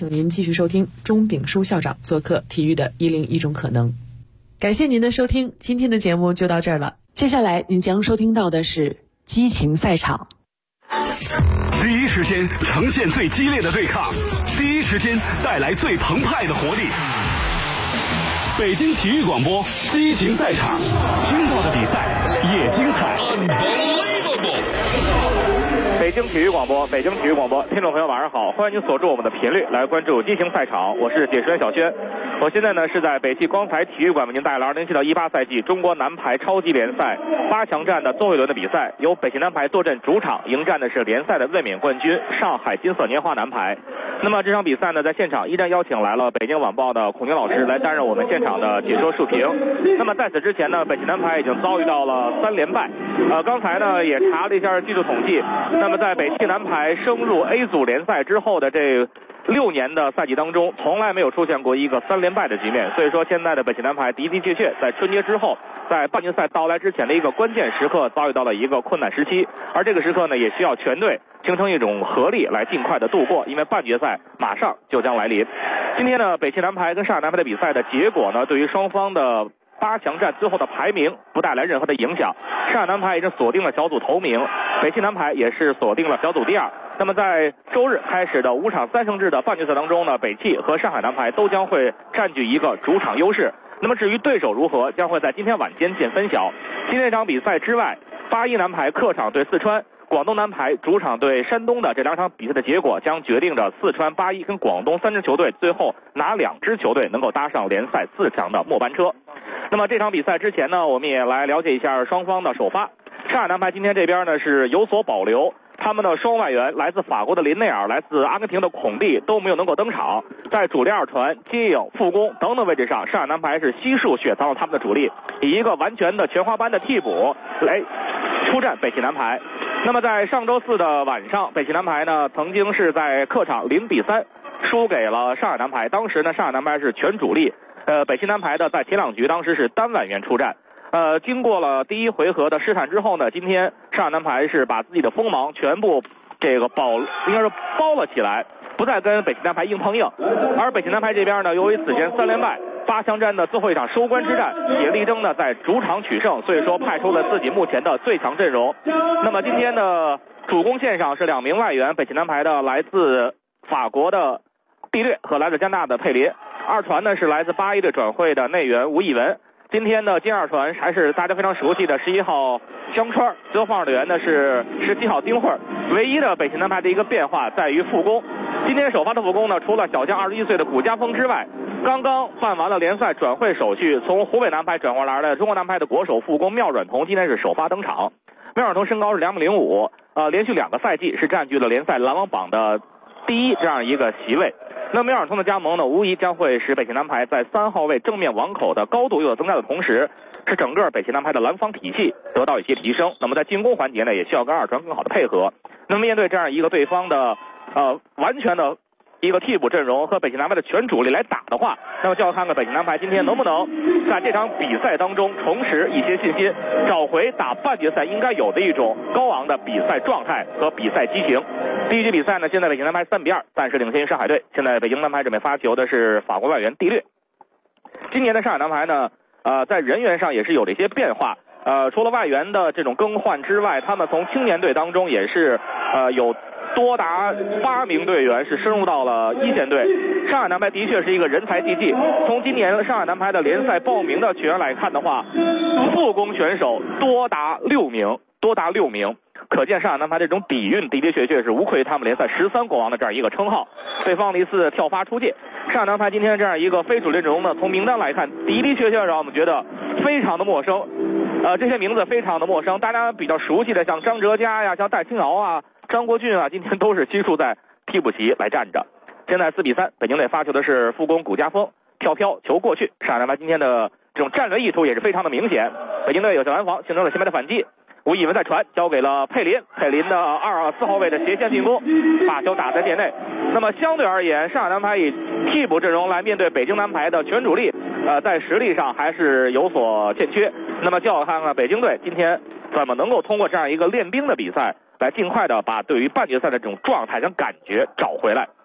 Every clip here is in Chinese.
请您继续收听钟炳书校长做客体育的101种可能。感谢您的收听，今天的节目就到这儿了。接下来您将收听到的是激情赛场。 第一时间呈现最激烈的对抗，第一时间带来最澎湃的活力。北京体育广播激情赛场，听到的比赛也精彩。 北京体育广播，北京体育广播，听众朋友晚上好，欢迎您锁住我们的频率来关注激情赛场，我是解说员小轩。我现在呢是在北汽光彩体育馆为您带来2017到18赛季中国男排超级联赛8强战的最后一轮的比赛，由北汽男排坐镇主场迎战的是联赛的卫冕冠军上海金色年华男排。那么这场比赛呢，在现场依然邀请来了北京晚报的孔宁老师来担任我们现场的解说述评。那么在此之前呢，北汽男排已经遭遇到了3连败。刚才呢也查了一下技术统计，那么在北汽男排升入 A 组联赛之后的这6年的赛季当中，从来没有出现过一个3连败的局面。所以说现在的北汽男排的确在春节之后，在半决赛到来之前的一个关键时刻遭遇到了一个困难时期，而这个时刻呢也需要全队形成一种合力来尽快的度过，因为半决赛马上就将来临。今天呢，北汽男排跟上海男排的比赛的结果呢，对于双方的8强战最后的排名不带来任何的影响。上海男排已经锁定了小组头名，北汽男排也是锁定了小组第2。那么在周日开始的5场3胜制的半决赛当中呢，北汽和上海男排都将会占据一个主场优势。那么至于对手如何，将会在今天晚间见分晓。今天这场比赛之外，81男排客场对四川，广东男排主场对山东的这2场比赛的结果，将决定着四川、81跟广东3支球队最后哪2支球队能够搭上联赛4强的末班车。那么这场比赛之前呢，我们也来了解一下双方的首发。上海男排今天这边呢是有所保留，他们的双外援来自法国的林内尔，来自阿根廷的孔蒂都没有能够登场。在主力二传、接应、副攻等等位置上，上海男排是悉数雪藏了他们的主力，以一个完全的全华班的替补来出战北汽男排。那么在上周4的晚上，北汽男排呢曾经是在客场0-3输给了上海男排，当时呢上海男排是全主力，北汽男排的在前2局当时是单外援出战。经过了第1回合的试探之后呢，今天上海男排是把自己的锋芒全部应该是包了起来，不再跟北汽男排硬碰硬。而北汽男排这边呢，由于此前3连败，8强战的最后一场收官之战也力争呢在主场取胜，所以说派出了自己目前的最强阵容。那么今天的主攻线上是2名外援，北汽男排的来自法国的蒂略和来自加拿大的佩林，二传呢是来自81队转会的内援吴亦文。今天的金二传还是大家非常熟悉的11号香川，最后放的员呢是17号丁慧。唯一的北汽男排的一个变化在于副攻。今天首发的副攻呢，除了小将21岁的古家锋之外，刚刚办完了联赛转会手续，从湖北男排转过来的中国男排的国手副攻妙软彤今天是首发登场。妙软彤身高是2.05米，连续2个赛季是占据了联赛篮网榜的第1这样一个席位。那妙软彤的加盟呢，无疑将会使北汽男排在3号位正面网口的高度有增加的同时，使整个北汽男排的拦防体系得到一些提升。那么在进攻环节呢，也需要跟二传更好的配合。那么面对这样一个对方的完全的一个替补阵容和北汽男排的全主力来打的话，那么就要看看北汽男排今天能不能在这场比赛当中重拾一些信心，找回打半决赛应该有的一种高昂的比赛状态和比赛激情。第1局比赛呢，现在北汽男排3-2暂时领先于上海队。现在北京男排准备发球的是法国外援蒂略。今年的上海男排呢，在人员上也是有了一些变化。除了外援的这种更换之外，他们从青年队当中也是有多达8名队员是升入到了一线队。上海男排的确是一个人才济济。从今年上海男排的联赛报名的球员来看的话，副攻选手多达6名，可见上海男排这种底蕴的确是无愧于他们联赛13国王的这样一个称号。对方的一次跳发出界，上海男排今天这样一个非主力阵容呢，从名单来看的确让我们觉得非常的陌生。这些名字非常的陌生，大家比较熟悉的像张哲嘉呀，像戴青瑶啊，张国俊啊，今天都是悉数在替补席来站着。现在4-3，北京队发球的是副攻古家锋，跳球过去。上海男排今天的这种战略意图也是非常的明显。北京队有效拦防，形成了前面的反击。吴亦文再传交给了佩林的4号位的斜线进攻，把球打在界内。那么相对而言，上海男排以替补阵容来面对北京男排的全主力，在实力上还是有所欠缺。那么就要看看北京队今天怎么能够通过这样一个练兵的比赛，来尽快的把对于半决赛的这种状态跟感觉找回来。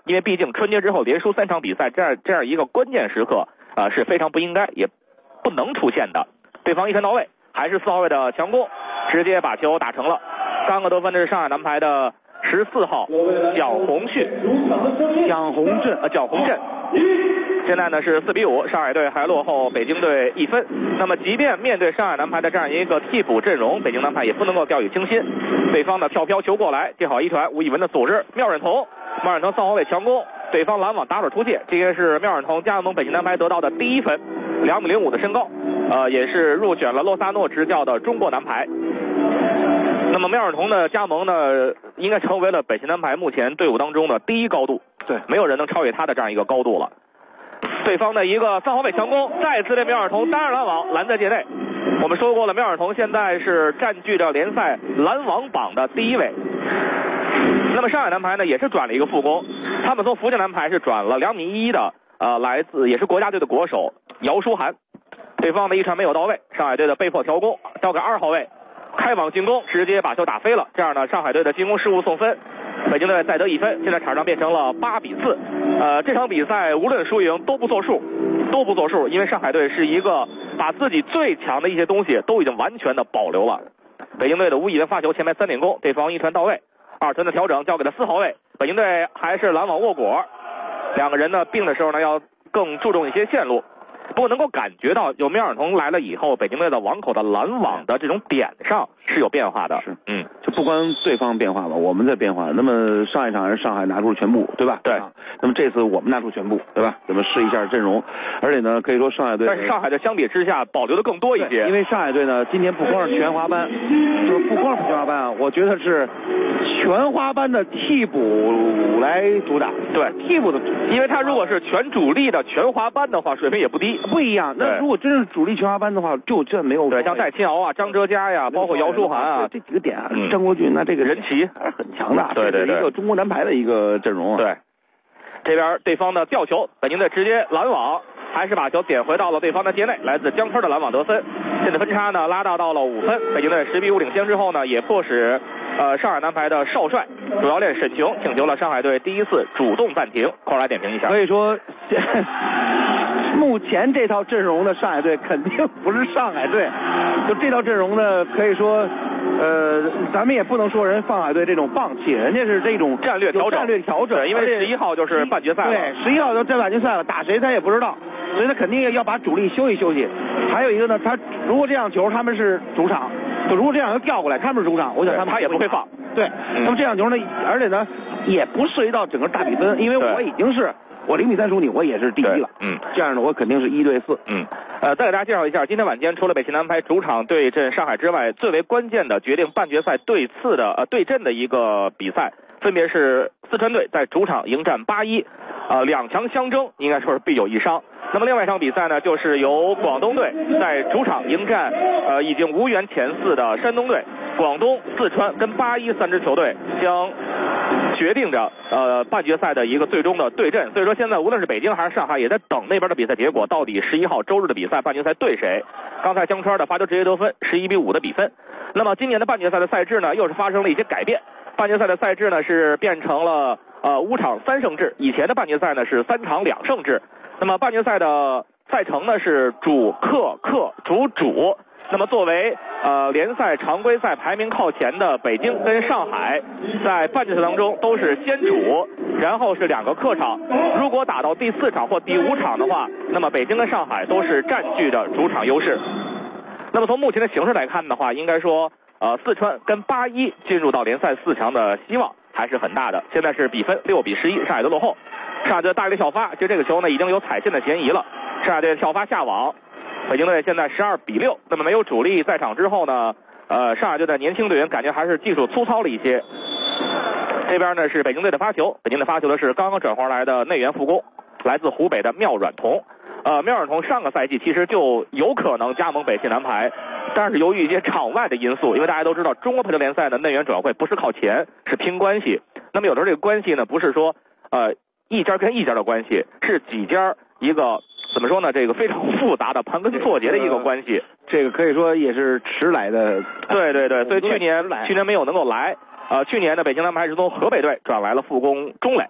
因为毕竟春节之后连输3场比赛，这样一个关键时刻是非常不应该也不能出现的。对方一传到位，还是4号位的强攻，直接把球打成了。刚刚得分的是上海男排的14号蒋红旭，蒋红振。现在呢是4比5，上海队还落后北京队1分。那么即便面对上海男排的这样一个替补阵容，北京男排也不能够掉以轻心。对方的跳飘球过来，接好一传，吴以文的组织，妙忍彤3号位强攻，对方拦网打水出界，这个是妙忍彤加盟北京男排得到的第1分，2米05的身高，也是入选了洛萨诺执教的中国男排。那么妙忍彤的加盟呢，应该成为了北京男排目前队伍当中的第1高度，对，没有人能超越他的这样一个高度了。对方的一个3号位强攻，再次被妙忍彤单人拦网拦在界内。我们说过了，妙忍彤现在是占据着联赛拦网榜的第1位。那么上海男排呢也是转了一个副攻，他们从福建男排是转了2米1的来自也是国家队的国手姚舒涵。对方的一传没有到位，上海队的被迫调攻，交给2号位开网进攻，直接把球打飞了。这样呢，上海队的进攻失误送分，北京队再得1分，现在场上变成了8比4。这场比赛无论输赢都不作数，因为上海队是一个把自己最强的一些东西都已经完全的保留了。北京队的吴以文发球前面3点攻，对方一传到位，2传的调整交给了4号位，北京队还是拦网握果，两个人呢并的时候呢要更注重一些线路。不过能够感觉到有妙忍彤来了以后，北京队的网口的拦网的这种点上是有变化的。是， 就不光对方变化了，我们在变化。那么上一场是上海拿出了全部，对吧？ 对。 那么这次我们拿出全部，对吧？咱们试一下阵容，而且呢，可以说上海队， 但是上海队相比之下保留的更多一些， 因为上海队呢今天不光是全华班，就是不光是全华班啊，我觉得是全华班的替补来主打。 对， 替补的， 因为他如果是全主力的全华班的话，水平也不低。 不一样，那如果真是主力全华班的话，就这没有。 对，像戴钦熬啊、张哲嘉呀，包括姚舒涵啊， 这几个点啊，张国军那这个人齐还是很强的。 对， 一个中国男排的一个阵容啊。 对，这边对方的吊球，北京队直接拦网，还是把球点回到了对方的界内，来自姜春的拦网得分。现在分差呢拉大到了5分，北京队10比5领先之后呢，也迫使上海男排的少帅主教练沈琼请求了上海队第1次主动暂停。空来点评一下。 所以说目前这套阵容的上海队肯定不是上海队，就这套阵容呢，可以说，咱们也不能说人上海队这种放弃，人家是这种战略调整，因为11号就是半决赛了， 对，11号就这半决赛了，打谁他也不知道，所以他肯定要把主力休息休息。还有一个呢，他如果这样球他们是主场，就如果这样球调过来他们是主场，我想他也不会放。 对，那么这样球呢，而且呢也不涉及到整个大比分，因为我已经是。我0比3输你，我也是第1了。这样的我肯定是1对4。 再给大家介绍一下，今天晚间除了北京男排主场对阵上海之外，最为关键的决定半决赛对阵的一个比赛，分别是四川队在主场迎战8-1，两强相争，应该说是必有一伤。那么另外一场比赛呢，就是由广东队在主场迎战已经无缘前4的山东队。广东、四川跟8-1 3支球队将决定着半决赛的一个最终的对阵。所以说现在无论是北京还是上海也在等那边的比赛结果，到底11号周日的比赛半决赛对谁。刚才江川的罚球直接得分11比5的比分。那么今年的半决赛的赛制呢，又是发生了一些改变。半决赛的赛制呢是变成了5场3胜制，以前的半决赛呢是3场2胜制。那么半决赛的赛程呢是主客客主。那么作为联赛常规赛排名靠前的北京跟上海，在半决赛当中都是先主，然后是2个客场。如果打到第4场或第5场的话，那么北京跟上海都是占据着主场优势。那么从目前的形势来看的话，应该说四川跟8-1进入到联赛4强的希望还是很大的。现在是比分6比11，上海队落后。上海队大力跳发，就这个球呢已经有踩线的嫌疑了。上海队跳发下网。北京队现在12比6，那么没有主力在场之后呢，上海队的年轻队员感觉还是技术粗糙了一些。这边呢是北京队的发球，北京队发球的是刚刚转换来的内援副攻，来自湖北的妙阮彤。妙阮彤上个赛季其实就有可能加盟北汽男排，但是由于一些场外的因素，因为大家都知道中国排球联赛的内援转会不是靠钱，是拼关系。那么有的时候这个关系呢，不是说一家跟一家的关系，是几家一个。怎么说呢？这个非常复杂的盘根错节的一个关系， 这个可以说也是迟来的。 对，所以去年没有能够来。去年呢，北京男排是从河北队转来了副攻钟磊。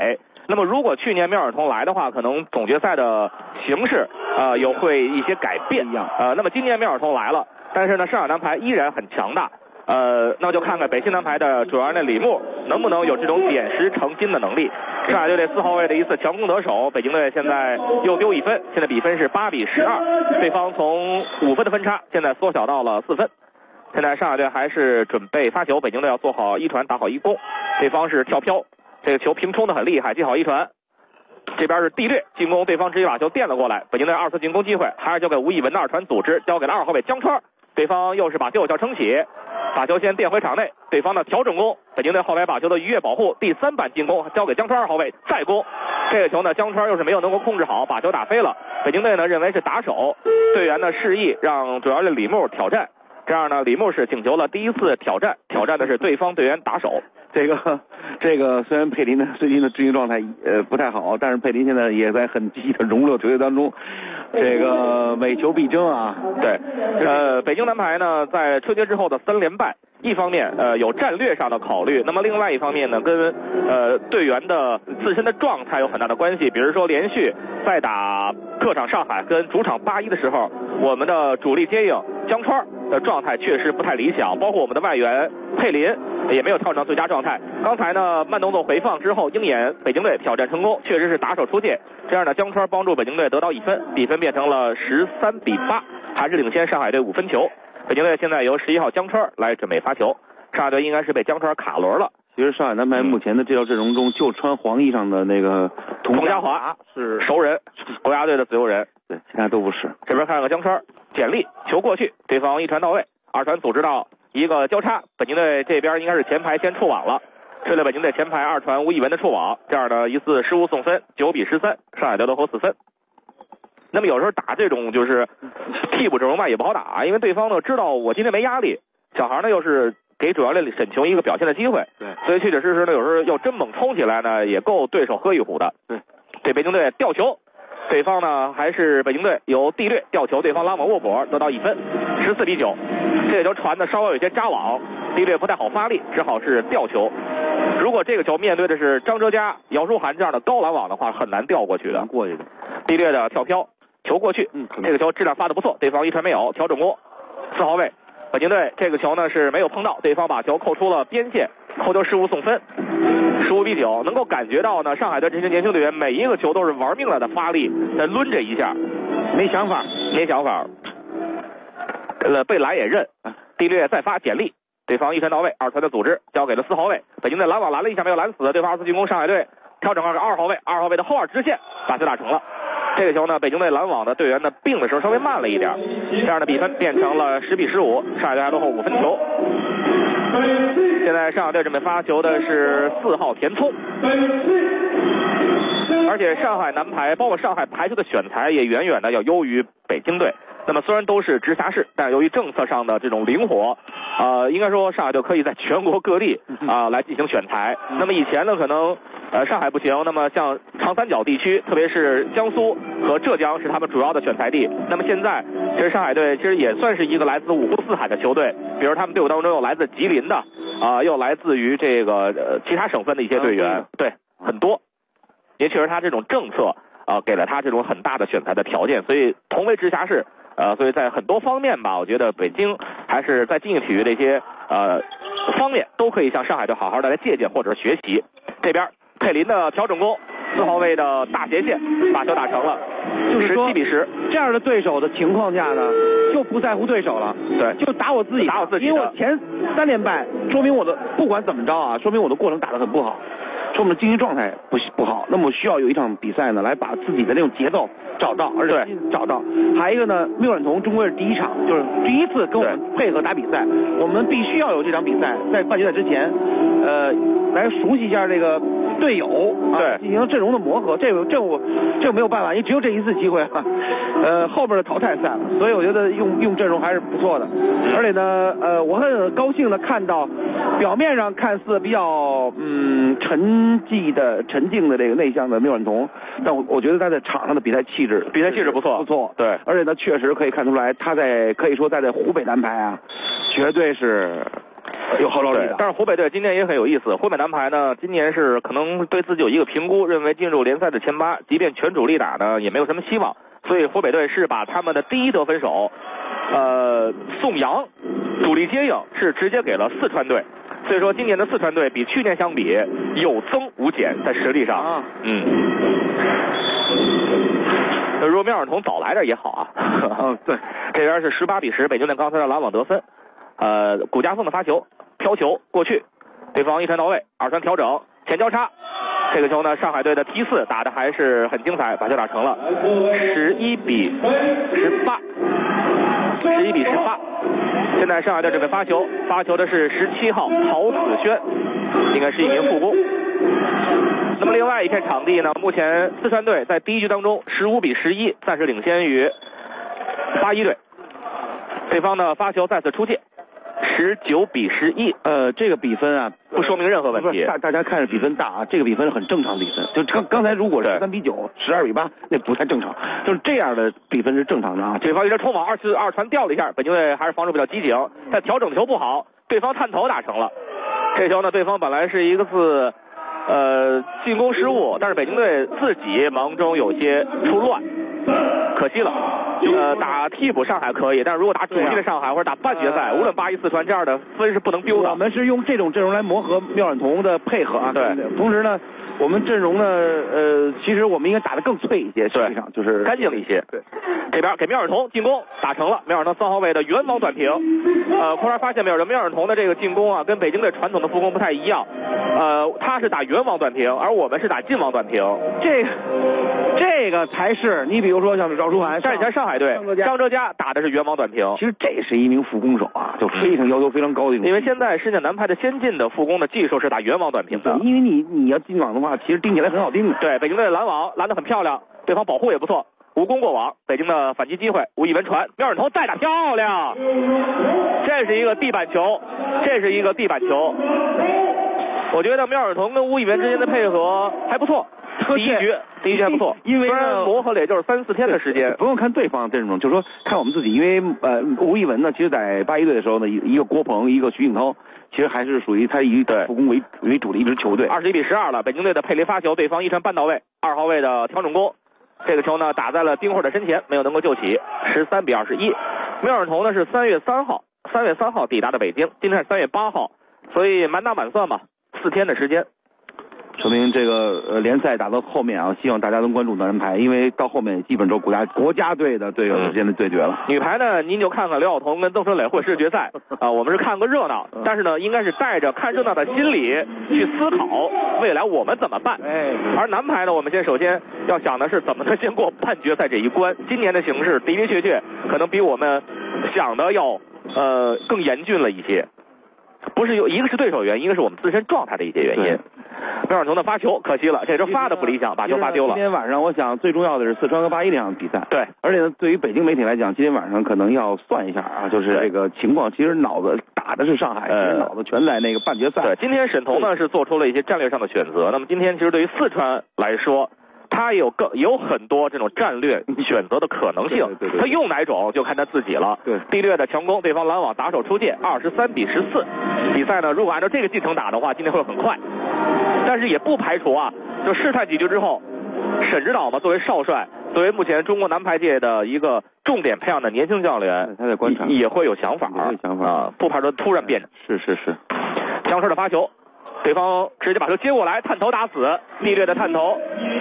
那么如果去年缪尔通来的话，可能总决赛的形势有会一些改变。那么今年缪尔通来了，但是呢上海男排依然很强大。那么就看看北京男排的主教练李牧能不能有这种点石成金的能力。上海队这4号位的一次强攻得手，北京队现在又丢1分，现在比分是8比12，对方从5分的分差现在缩小到了4分。现在上海队还是准备发球，北京队要做好一传打好一攻，对方是跳飘，这个球平冲的很厉害，接好一传。这边是地略进攻，对方直接把球垫了过来，北京队2次进攻机会还是交给吴以文的2传组织，交给了2号位江川，对方又是把右脚撑起，把球先垫回场内，对方的调整攻，北京队后来把球的逾越保护，第3板进攻交给江川2号位再攻，这个球呢江川又是没有能够控制好，把球打飞了。北京队呢认为是打手，队员呢示意让主教练李牧挑战，这样呢李牧是请求了第1次挑战的是对方队员打手。 这个虽然佩林呢最近的执行状态不太好，但是佩林现在也在很积极的融入球队当中，这个每球必争啊。 对，北京男排呢在春节之后的3连败，一方面有战略上的考虑，那么另外一方面呢跟队员的自身的状态有很大的关系。比如说连续在打客场上海跟主场8-1的时候，我们的主力接应江川的状态确实不太理想，包括我们的外援佩林也没有调整到最佳状态。刚才呢慢动作回放之后，鹰眼北京队挑战成功，确实是打手出界，这样呢江川帮助北京队得到1分，比分变成了13比8，还是领先上海队5分球。北京队现在由11号江川来准备发球，上海队应该是被江川卡轮了。 其实上海男排目前的这套阵容中，就穿黄衣裳的那个佟家华是熟人，国家队的自由人， 对，其他都不是。 这边看看江川，简历球过去，对方1传到位，2传组织到一个交叉，北京队这边应该是前排先触网了，吹了北京队前排2传吴以文的触网，这样的一次失误送分，9比13，上海队落后4分。那么有时候打这种就是替补阵容吧也不好打，因为对方呢知道我今天没压力，小孩呢又是给主教练沈琼一个表现的机会， 对， 所以确确实实呢有时候要真猛冲起来呢也够对手喝一壶的。 对， 这北京队吊球，对方呢还是北京队由地略吊球，对方拉网握脖得到1分，14比9。这个球传的稍微有些扎网，地略不太好发力，只好是吊球。如果这个球面对的是张哲嘉、姚舒涵这样的高拦网的话，很难吊过去的。 过去的地略的跳飘球过去，这个球质量发的不错，对方1传没有，调整攻，4号位北京队这个球呢是没有碰到，对方把球扣出了边线，扣球失误送分，15比9。能够感觉到呢上海队这些年轻队员每一个球都是玩命了的发力，再抡这一下， 没想法。 被拦也认，地略再发简历，对方1传到位，2传的组织交给了4号位，北京队拦网拦了一下没有拦死，对方2次进攻，上海队调整2号位，2号位的后2直线把球打成了。这个球呢北京队拦网的队员呢并的时候稍微慢了一点，这样的比分变成了10比15，上海队还落后5分球。现在上海队准备发球的是4号田聪，而且上海男排包括上海排球的选材也远远的要优于北京队。那么虽然都是直辖市，但由于政策上的这种灵活，应该说上海就可以在全国各地来进行选材。那么以前呢可能上海不行，那么像长三角地区，特别是江苏和浙江是他们主要的选材地。那么现在其实上海队其实也算是一个来自五湖四海的球队，比如他们队伍当中有来自吉林的又来自于这个其他省份的一些队员，对，很多。也确实他这种政策给了他这种很大的选材的条件，所以同为直辖市所以在很多方面吧，我觉得北京还是在竞技体育这些方面都可以向上海队好好的来借鉴或者学习。这边佩林的调整攻，4号位的大斜线把球打成了， 就是说 17比10。 这样的对手的情况下呢，就不在乎对手了， 对， 就打我自己，因为我前3连败，说明我的不管怎么着说明我的过程打得很不好，说明经济状态不好。那么我需要有一场比赛呢，来把自己的那种节奏找到，而且找到。还有一个呢，缪远彤中国是第1场，就是第1次跟我们配合打比赛，我们必须要有这场比赛，在半决赛之前，来熟悉一下这个队友，对，进行阵容的磨合。这没有办法，因为只有这1次机会后边的淘汰赛了，所以我觉得用阵容还是不错的。而且呢，我很高兴的看到，表面上看似比较沉静的这个内向的缪远彤，但我觉得他在场上的比赛气质不错，对，而且呢确实可以看出来，他可以说在这湖北男排绝对是有号召力的。 但是湖北队今年也很有意思，湖北男排呢今年是可能对自己有一个评估，认为进入联赛的前8，即便全主力打呢也没有什么希望，所以湖北队是把他们的第一得分手宋阳主力接应是直接给了四川队，所以说今年的四川队比去年相比有增无减，在实力上，如果缪尔彤早来点也好啊。 对， 这边是18比10，北京队刚才的拦网得分，古家凤的发球，飘球过去，对方一传到位，2传调整，前交叉，这个球呢上海队的T 4打的还是很精彩，把球打成了11比18。现在上海队准备发球，发球的是17号曹子轩，应该是一名副攻。那么另外一片场地呢，目前四川队在第一局当中15比11，暂时领先于81队。对方的发球再次出界，19比11。 这个比分啊不说明任何问题。 大家看着比分大啊，这个比分是很正常的比分。就刚才如果是13比9、12比8，那不太正常。就是这样的比分是正常的啊。 对方有点冲网，二传掉了一下，北京队还是防守比较机警，但调整球不好，对方探头打成了。这球呢，对方本来是一个次进攻失误，但是北京队自己忙中有些出乱，可惜了。打替补上海可以，但是如果打主力的上海或者打半决赛，无论8-1四川这样的分是不能丢的。 我们是用这种阵容来磨合缪尔彤的配合啊。 对， 同时呢，我们阵容呢，其实我们应该打得更脆一些，实际上就是干净一些。 对， 这边给缪尔彤进攻打成了，缪尔彤3号位的远网短平。后来发现缪尔彤的这个进攻啊，跟北京队传统的副攻不太一样。他是打远网短平，而我们是打近网短平。 这个才是你比如说像赵书涵， 战前上海队张哲嘉打的是远网短平。 其实这是一名副攻手啊，就非常要求非常高的一种。 因为现在世界男排的先进的副攻的技术是打远网短平的。 因为你要进网的话，其实盯起来很好盯的。 对，北京队的拦网拦得很漂亮，对方保护也不错，无功过网。北京的反击机会，吴亦文传，缪尔彤再打漂亮，这是一个地板球，我觉得缪尔彤跟吴亦文之间的配合还不错。第一局还不错， 因为磨合了也就是3-4天的时间。 不用看对方阵容，就是说看我们自己。因为吴亦文呢，其实在81队的时候呢，一个郭鹏，一个徐景涛，其实还是属于他以副攻为主的一支球队。 21比12了，北京队的佩雷发球，对方一传半到位，2号位的调整攻，这个球呢打在了丁慧的身前，没有能够救起，13比21。缪尔彤呢是3月3号抵达的北京，今天是3月8号，所以满打满算吧，4天的时间。 说明这个联赛打到后面啊，希望大家能关注男排，因为到后面基本都国家队的队友之间的对决了。 女排呢，您就看看刘晓彤跟邓春磊会师决赛啊，我们是看个热闹，但是呢，应该是带着看热闹的心理去思考未来我们怎么办。而男排呢，我们首先要想的是怎么能先过半决赛这一关。今年的形势的的确确可能比我们想的要更严峻了一些。不是一个是对手原因，一个是我们自身状态的一些原因。缪尔彤的发球可惜了，这周发的不理想，把球发丢了。 今天晚上我想最重要的是四川和81那场比赛。 对， 而且呢，对于北京媒体来讲，今天晚上可能要算一下啊，就是这个情况，其实脑子打的是上海，其实脑子全在那个半决赛。 对，今天沈彤呢是做出了一些战略上的选择。那么今天其实对于四川来说，他有很多这种战略选择的可能性，他用哪种就看他自己了。 对， 地略的强攻，对方拦网打手出界，23比14。比赛呢，如果按照这个进程打的话，今天会很快。但是也不排除啊，就试探几局之后，沈指导嘛，作为少帅，作为目前中国男排界的一个重点培养的年轻教练， 他在观察也会有想法，不排除突然变。 是。 江川的发球。对方直接把球接过来，探头打死，力略的探头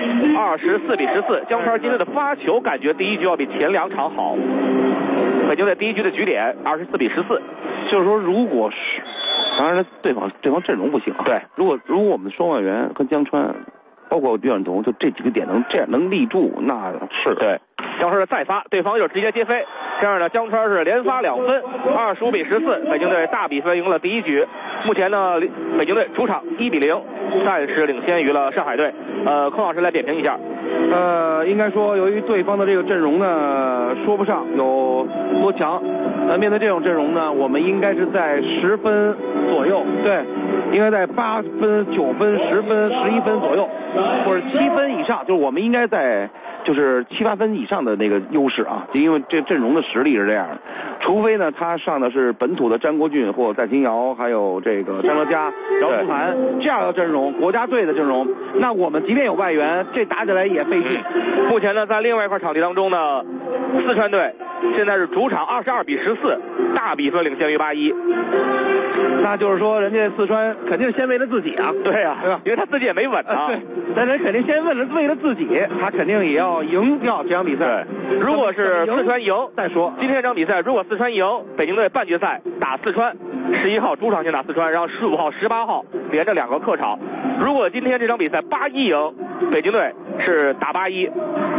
，24比14。江川今天的发球感觉第一局要比前2场好。北京队第一局的局点24比14， 就是说如果是，当然对方阵容不行啊。 对， 如果我们双外援和江川，包括吕远彤，就这几个点能立住，那是对。江川的再发，对方就是直接接飞，这样呢，江川是连发2分，25比14，北京队大比分赢了第一局。目前呢，北京队主场1比0，暂时领先于了上海队。孔老师来点评一下。 应该说，由于对方的这个阵容呢，说不上有多强。面对这种阵容呢，我们应该是在10分左右，对，应该在8分、9分、10分、11分左右，或者7分以上，就是我们应该在就是7、8分以上的那个优势啊，就因为这阵容的实力是这样的，除非呢他上的是本土的詹国俊或戴金尧，还有这个张德佳、饶书涵这样的阵容，国家队的阵容，那我们即便有外援，这打起来也费劲。 目前呢，在另外一块场地当中呢，四川队现在是主场22比14，大比分领先于81。 那就是说，人家四川肯定是先为了自己啊， 对啊， 对吧？ 因为他自己也没稳啊。 对，但人肯定先为了自己，他肯定也要赢掉这场比赛。 对，如果是四川赢再说， 今天这场比赛如果四川赢，北京队半决赛打四川，11号主场先打四川，然后15号、18号连着2个客场。如果今天这场比赛81赢，北京队是打81。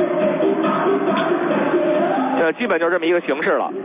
基本就是这么一个形式了。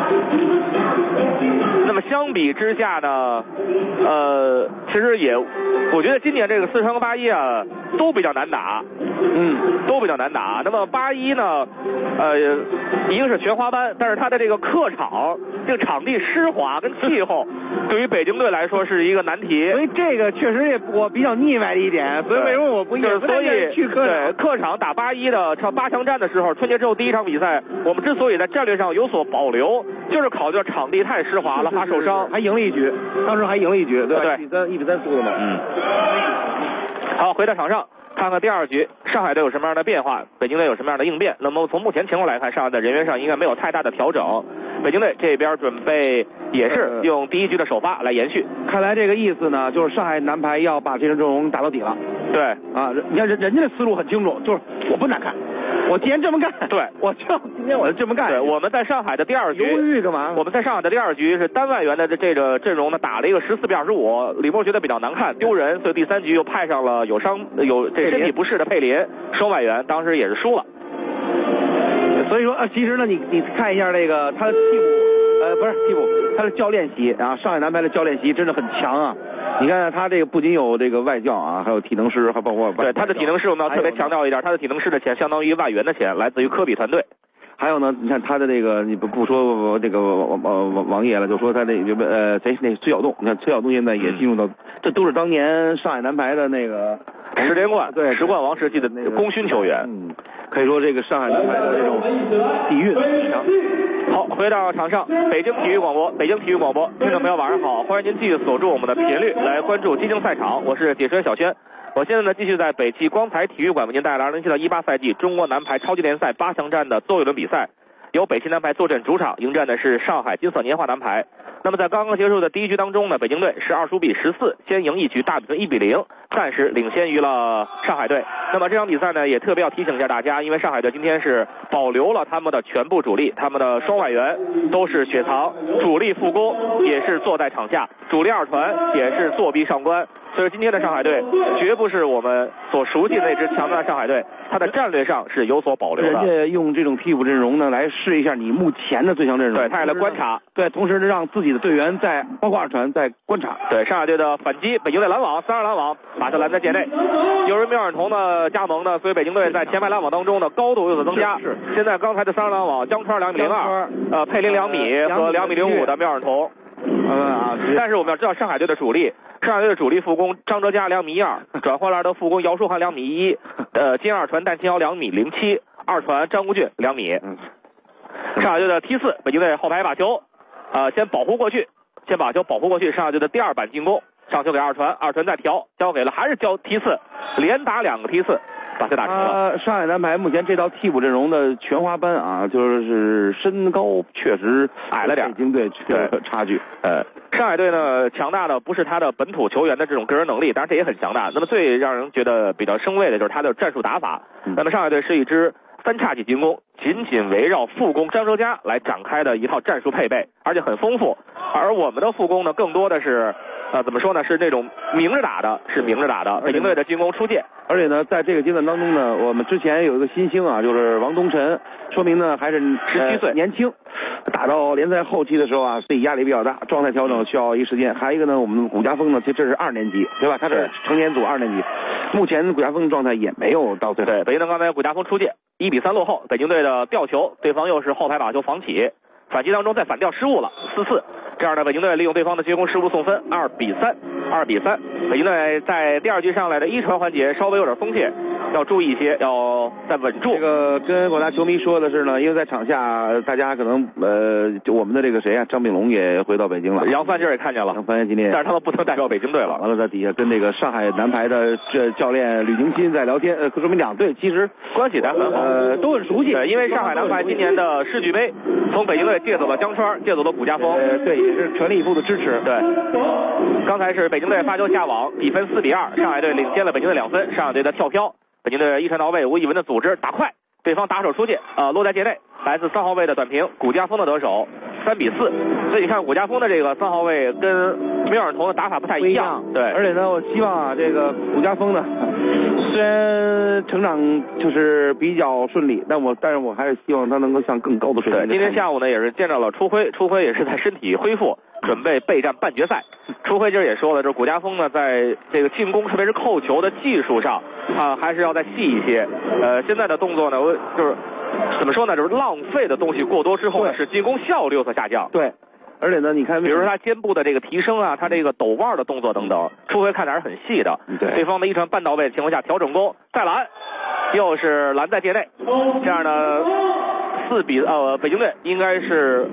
那么相比之下呢，其实也，我觉得今年这个四川和81啊都比较难打，都比较难打。那么81呢，一个是全华班，但是它的这个客场这个场地湿滑跟气候，对于北京队来说是一个难题。 所以这个确实也我比较腻歪的一点，所以为什么我不就是所以去客场？ 对，客场打81的8强战的时候，春节之后第一场比赛，我们之所以在战略上有所保留，就是考虑到场地太湿滑了，怕受伤， 还赢了一局，当时还赢了一局，对吧？ 对 1比3输的嘛。 好，回到场上。看看第二局，上海队有什么样的变化，北京队有什么样的应变。那么从目前情况来看，上海在人员上应该没有太大的调整。北京队这边准备也是用第一局的首发来延续。 看来这个意思呢，就是上海男排要把这支阵容打到底了。 对啊，你看人家的思路很清楚，就是我不难看，我既然这么干， 对， 今天我就这么干。 对，我们在上海的第二局犹豫干嘛？ 我们在上海的第二局是单外援的这个阵容呢，打了一个14比25，李波觉得比较难看，丢人，所以第三局又派上了有这身体不适的佩林双外援，当时也是输了。 所以说其实呢，你看一下这个他的替补，不是替补，他的教练席啊，上海男排的教练席真的很强啊。你看他这个不仅有这个外教啊，还有体能师，还包括对他的体能师，我们要特别强调一点，他的体能师的钱相当于外援的钱，来自于科比团队。 还有呢，你看他的这个，你不说这个王爷了，就说他那谁那崔晓栋，你看崔晓栋现在也进入到，这都是当年上海男排的那个 10连冠， 对 10冠王时期的那个功勋球员。 可以说这个上海男排的这种底蕴强。 好，回到场上，北京体育广播，听众朋友晚上好，欢迎您继续锁住我们的频率来关注激情赛场，我是解说员小轩。我现在呢继续在北汽光彩体育馆为您带来2017到18赛季中国男排超级联赛8强战的最后一轮比赛，由北汽男排坐镇主场，迎战的是上海金色年华男排。那么在刚刚结束的第一局当中呢，北京队是25比14，先赢一局，大比分1比0，暂时领先于了上海队。那么这场比赛呢，也特别要提醒一下大家，因为上海队今天是保留了他们的全部主力，他们的双外援都是雪藏，主力副攻也是坐在场下，主力二传也是坐逼上官。所以今天的上海队绝不是我们所熟悉的那支强大的上海队，他的战略上是有所保留的。 人家用这种替补阵容呢，来试一下你目前的最强阵容。 对，他也来观察。 对，同时呢，让自己的队员在包括二传在观察。 对，上海队的反击，北京队拦网，32拦网，把他拦在界内。由于缪尔彤的加盟呢，所以北京队在前排拦网当中的高度有所增加。 是。 现在刚才的32拦网，江川2米02，佩林2米和2米05的缪尔彤。但是我们要知道上海队的主力副攻张哲嘉2米12，转换来的副攻姚书涵2米11，金二传戴金尧2米07，二传张国俊2米。上海队的梯4，北京队后排把球，先保护过去，把球保护过去。上海队的第二板进攻，上球给二传再调，交给了还是交梯4，连打2个梯4。把球打成了。 上海男排目前这套替补阵容的全华班啊，就是身高确实矮了点， 北京队差距。 上海队呢强大的不是他的本土球员的这种个人能力，当然这也很强大。那么最让人觉得比较生畏的就是他的战术打法。那么上海队是一支3叉戟进攻，紧紧围绕副攻张哲嘉来展开的一套战术配备，而且很丰富。而我们的副攻呢，更多的是怎么说呢？是那种明着打的，北京队的进攻出界。 而且呢，在这个阶段当中呢，我们之前有一个新星啊，就是王东晨，说明呢还是 17岁， 年轻。打到联赛后期的时候啊，自己压力比较大，状态调整需要一时间。还有一个呢，我们古家峰呢，其实这是2年级，对吧？他是成年组2年级，目前古家峰状态也没有到最后。 对，北京队刚才古家峰出界，1比3落后，北京队的吊球，对方又是后排把球防起，反击当中再反吊失误了，4-4。 这样呢，北京队利用对方的接攻失误送分，2比3。北京队在第2局上来的一传环节稍微有点松懈，要注意一些，要再稳住。 这个跟广大球迷说的是呢，因为在场下大家可能就我们的这个谁啊，张炳龙也回到北京了， 杨帆今儿也看见了， 杨帆今天， 但是他们不能代表北京队了。 完了，在底下跟这个上海男排的教练吕宁新在聊天，说明两队其实关系还很好， 都很熟悉。 对，因为上海男排今年的世俱杯从北京队借走了江川，借走了谷家锋， 对，也是全力以赴的支持。 对，刚才是北京队发球下网，比分4比2，上海队领先了北京队2分。上海队的跳飘，北京队一传到位，吴亦文的组织打快，对方打手出界，落在界内，来自3号位的短平，谷家锋的得手，3比4。所以你看谷家锋的这个3号位跟梅尔童的打法不太一样，对。 而且呢，我希望啊，这个谷家锋呢，虽然成长就是比较顺利，但是我还是希望他能够向更高的水平。 对，今天下午呢也是见到了初辉也是在身体恢复，准备备战半决赛。初辉今儿也说了，这谷家锋呢在这个进攻，特别是扣球的技术上还是要再细一些。现在的动作呢，就是怎么说呢，就是浪费的东西过多之后呢，使进攻效率有所下降。 对。而且呢，你看， 比如说他肩部的这个提升啊，他这个抖腕的动作等等，初辉看的还是很细的。对方的一传半到位的情况下调整攻，再拦，又是拦在界内。这样呢，4比北京队应该是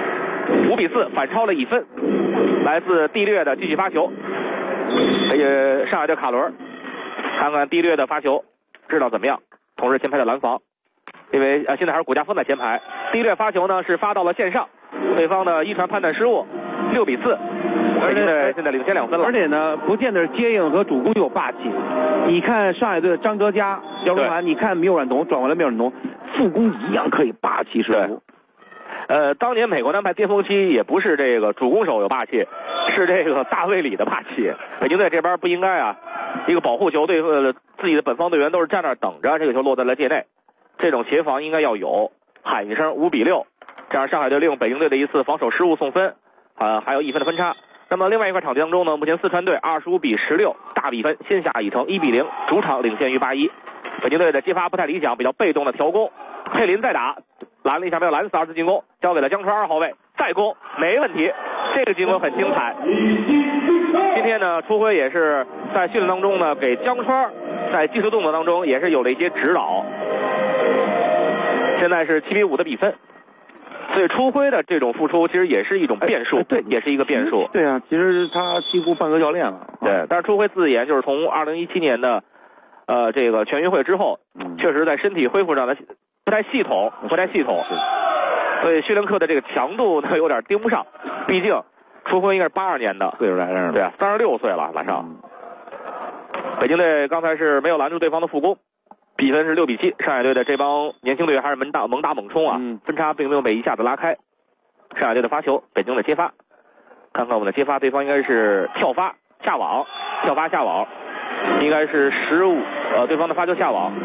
5比4反超了1分。来自地略的继续发球，上海队卡伦，看看地略的发球，知道怎么样。同时前排的拦防，因为现在还是谷家锋在前排，地略发球呢是发到了线上。对方的一传判断失误，6比4，北京队现在领先2分了。 而且呢，不见得是接应和主攻有霸气。你看上海队的张哲嘉、姚中涵，你看缪阮彤转过来，缪阮彤副攻一样可以霸气十足。 当年美国男排巅峰期也不是这个主攻手有霸气，是这个大卫里的霸气。北京队这边不应该啊，一个保护球，自己的本方队员都是站那儿等着，这个球落在了界内，这种协防应该要有。喊一声5比6。这样上海队利用北京队的一次防守失误送分，还有1分的分差。那么另外一块场地当中呢，目前四川队25比16大比分先下一城1比0，主场领先于81。北京队的接发不太理想，比较被动的调攻，佩林再打，拦了一下没有拦死2次进攻，交给了江川2号位，再攻没问题，这个进攻很精彩。今天呢，初辉也是在训练当中呢，给江川在技术动作当中也是有了一些指导。现在是7比5的比分。所以初辉的这种付出其实也是一种变数， 对， 也是一个变数。 对啊，其实他几乎半个教练了。 对，但是初辉自言就是从2017年的这个全运会之后，确实在身体恢复上的不太系统，所以训练课的这个强度呢有点盯不上。毕竟初辉应该是82年的， 岁数来着， 对啊，36岁了马上。北京队刚才是没有拦住对方的副攻。比分是6比7，上海队的这帮年轻队员还是猛打猛冲啊，分差并没有被一下子拉开。上海队的发球，北京的接发，看看我们的接发，对方应该是跳发下网，应该是对方的发球下网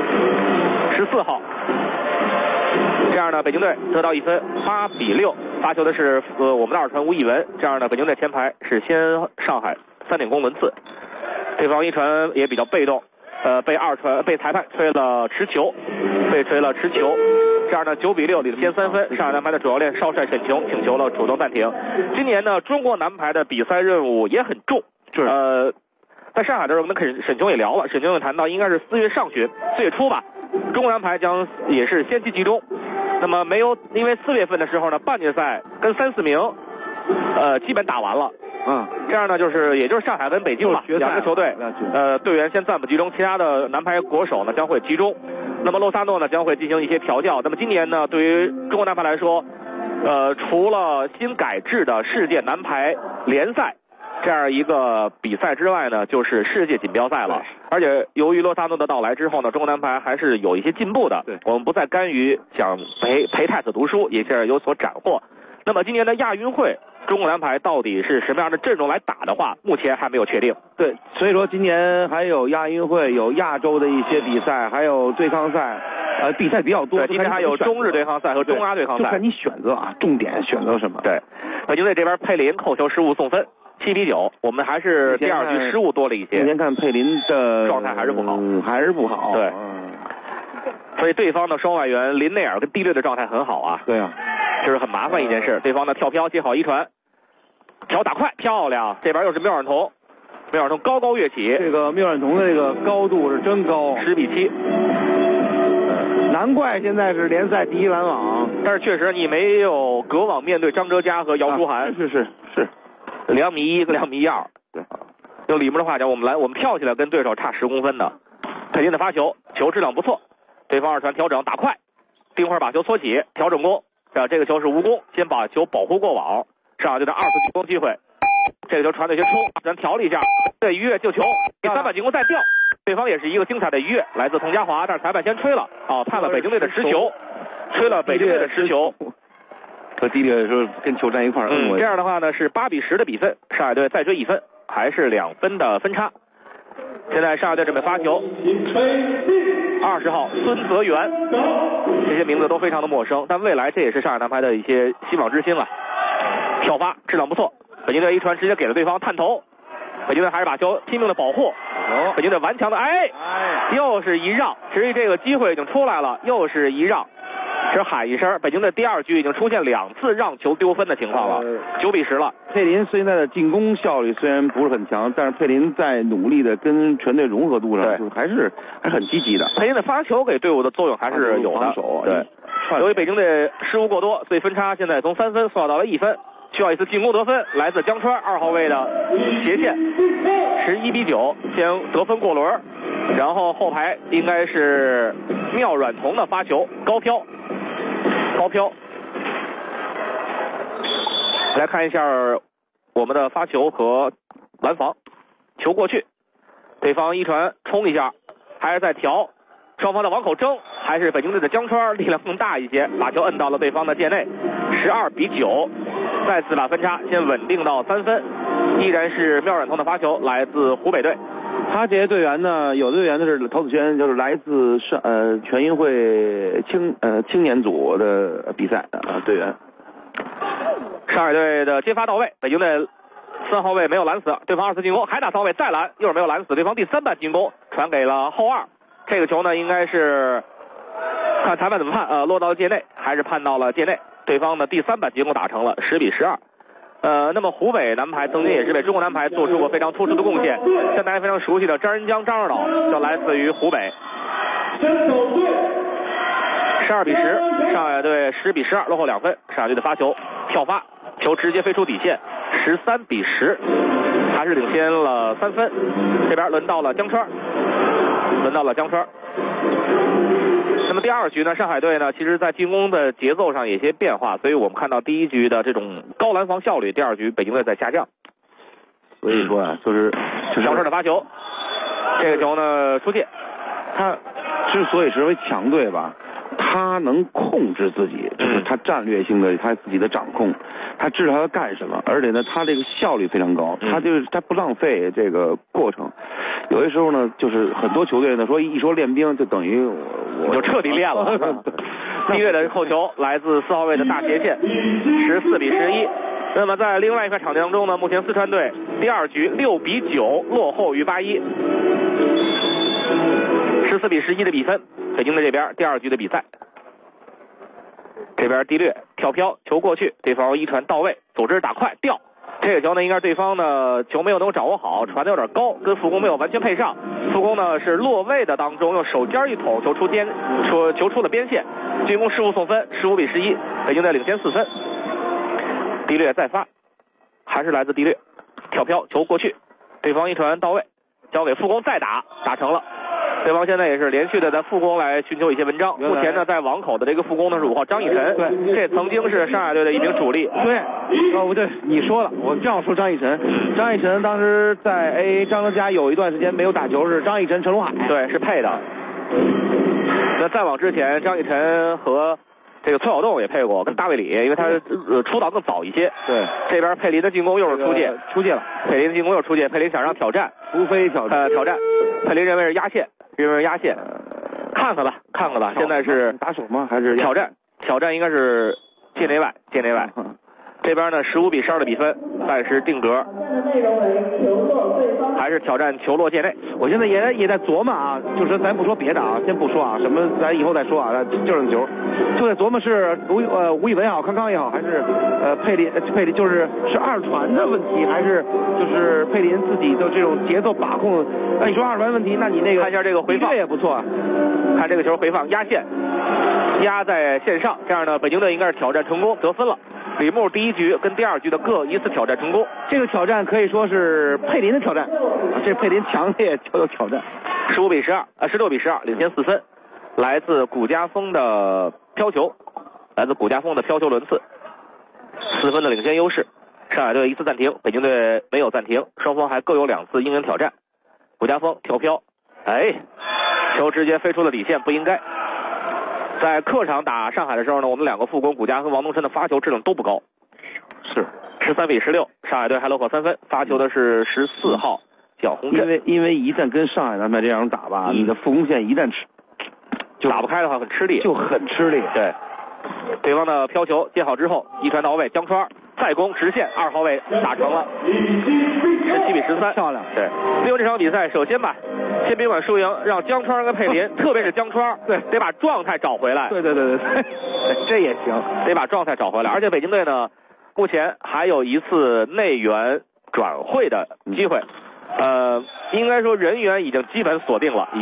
14号。这样呢，北京队得到1分，8比6，发球的是我们的2传吴亦文。这样呢，北京队前排是先上海3点攻轮次，对方一传也比较被动。被裁判吹了持球，这样呢9比6领先3分。上海男排的主教练邵帅沈琼请求了主动暂停。今年呢，中国男排的比赛任务也很重，在上海的时候，我们跟沈琼也聊了，沈琼也谈到应该是4月上旬、4月初吧，中国男排将也是先期集中。那么没有，因为4月份的时候呢，半决赛跟3、4名基本打完了。这样呢，也就是上海跟北京吧，两个球队，队员先暂不集中，其他的男排国手呢将会集中。那么洛萨诺呢将会进行一些调教。那么今年呢，对于中国男排来说，除了新改制的世界男排联赛这样一个比赛之外呢，就是世界锦标赛了。而且由于洛萨诺的到来之后呢，中国男排还是有一些进步的。我们不再甘于想陪太子读书，也是有所斩获。那么今年的亚运会，中国男排到底是什么样的阵容来打的话，目前还没有确定。 对，所以说今年还有亚运会，有亚洲的一些比赛，还有对抗赛，比赛比较多。 对，今天还有中日对抗赛和中亚对抗赛， 就看你选择啊，重点选择什么。 对，北京队这边佩林扣球失误送分，7比9，我们还是第2局失误多了一些。 今天看佩林的状态还是不好， 对。 所以对方的双外援林内尔跟地略的状态很好啊。 对啊。 这是很麻烦一件事。对方的跳飘接好一传， 挑打快，漂亮！这边又是缪尔彤，缪尔彤高高跃起， 这个缪尔彤的这个高度是真高 ，10比7。 难怪现在是联赛第一拦网， 但是确实你没有隔网面对张哲嘉和姚书涵， 是 2米1跟2米2。 对， 用李牧的话讲，我们跳起来跟对手差10公分的。佩林的发球，球质量不错，对方二传调整打快，丁会把球搓起，调整攻，这个球是无功，先把球保护过网，上海队的2次进攻机会，这个球传的有些冲，咱调了一下，对，一跃救球，第3板进攻再掉，对方也是一个精彩的一跃，来自佟家华，但是裁判先吹了，判了北京队的持球，吹了北京队的持球。 和迪列说跟球站一块儿， 这样的话呢是8比10的比分，上海队再追1分，还是2分的分差。现在上海队准备发球，20号孙泽元，这些名字都非常的陌生，但未来这也是上海男排的一些希望之星了。跳发质量不错，北京队一传直接给了对方探头，北京队还是把球拼命的保护，北京队顽强的又是一让，其实这个机会已经出来了，又是一让。只喊一声，北京的第2局已经出现2次让球丢分的情况了，9比10了。 佩林现在的进攻效率虽然不是很强，但是佩林在努力的跟全队融合度上，就是还是很积极的。 佩林的发球给队伍的作用还是有的。对，由于北京队失误过多，所以分差现在从3分缩小到了1分，需要一次进攻得分，来自江川2号位的斜线，11比9，先得分过轮，然后后排应该是缪阮彤的发球高飘。来看一下我们的发球和拦防，球过去，对方一传冲一下，还是在调，双方的往口争，还是北京队的江川力量更大一些，把球摁到了对方的界内，12比9，再次把分差先稳定到3分，依然是缪阮彤的发球，来自湖北队。 他这些队员呢，有的队员呢是陶子轩，就是来自全运会青年组的比赛的队员。 上海队的接发到位，北京队3号位没有拦死，对方2次进攻还打3号位再拦，又是没有拦死，对方第3板进攻传给了后2，这个球呢应该是看裁判怎么判，落到了界内还是判到了界内，对方的第3板进攻打成了10比12。那么湖北男排曾经也是为中国男排做出过非常突出的贡献，像大家非常熟悉的张仁江、张二老就来自于湖北。12比10，上海队10比12落后2分，上海队的发球跳发，球直接飞出底线，13比10，还是领先了3分。这边轮到了江川。那么第2局呢，上海队呢，其实在进攻的节奏上有些变化，所以我们看到第1局的这种高拦防效率，第2局北京队在下降。 所以说啊，就是江川的发球，这个球呢出界。 他之所以是为强队吧，他能控制自己，就是他战略性的他自己的掌控，他知道他要干什么，而且呢，他这个效率非常高，他不浪费这个过程。有的时候呢，就是很多球队呢一说练兵，就等于我就彻底练了。低位的后球来自4号位的大斜线，14比11。那么在另外一块场地当中呢，目前四川队第2局6比9落后于81。14比11的比分，北京队这边第2局的比赛。这边低略跳飘，球过去，对方一传到位，组织打快掉。这个球呢，应该是对方呢球没有能掌握好，传的有点高，跟副攻没有完全配上。副攻呢是落位的当中用手尖一捅，球出了边线，进攻失误送分，15比11，北京队领先4分。低略再发，还是来自低略跳飘，球过去，对方一传到位，交给副攻再打，打成了。对方现在也是连续的在副攻来寻求一些文章。目前呢，在网口的这个副攻呢是5号张逸晨，对，这曾经是上海队的一名主力。 对，不对，你说了，我正要说张逸晨。张逸晨当时在 AA 张德佳有一段时间没有打球，是张逸晨、陈龙海， 对，是配的。那再往之前，张逸晨和这个崔小栋也配过，跟大卫里，因为他出道更早一些。 对， 这边佩林的进攻又是出界了，佩林的进攻又出界，佩林想让挑战， 除非挑战， 佩林认为是压线。看看吧，现在是打手吗？还是挑战应该是界内外。 这边呢15比12的比分，暂时定格。还是挑战球落界内。 我现在也在琢磨啊，就是咱不说别的啊，先不说啊，什么咱以后再说啊，就是球，就在琢磨是吴亦文也好，康康也好，还是佩林就是二传的问题，还是就是佩林自己的这种节奏把控。那你说二传问题，那你那个看一下这个回放也不错啊， 看这个球回放压线，压在线上，这样呢北京队应该是挑战成功得分了。李牧第一局跟第二局的各一次挑战成功， 这个挑战可以说是佩林的挑战，这佩林强烈挑战。 16比12，领先4分，来自谷家锋的飘球，轮次，4分的领先优势。上海队一次暂停，北京队没有暂停，双方还各有2次应援挑战。谷家锋跳飘，球直接飞出了底线，不应该。在客场打上海的时候呢，我们2个副攻谷家和王东琛的发球质量都不高， 是 13比16，上海队还落后3分，发球的是14号蒋洪振。 因为一旦跟上海男排这样打吧，你的副攻线一旦就打不开的话很吃力，对，对方的飘球接好之后，一传到位，江川再攻直线，2号位打成了，17比13， 漂亮。 对，利用这场比赛，首先吧，先别管输赢，让江川跟佩林，特别是江川， 对， 得把状态找回来。 对，这也行， 得把状态找回来。而且北京队呢，目前还有一次内援转会的机会，应该说人员已经基本锁定了，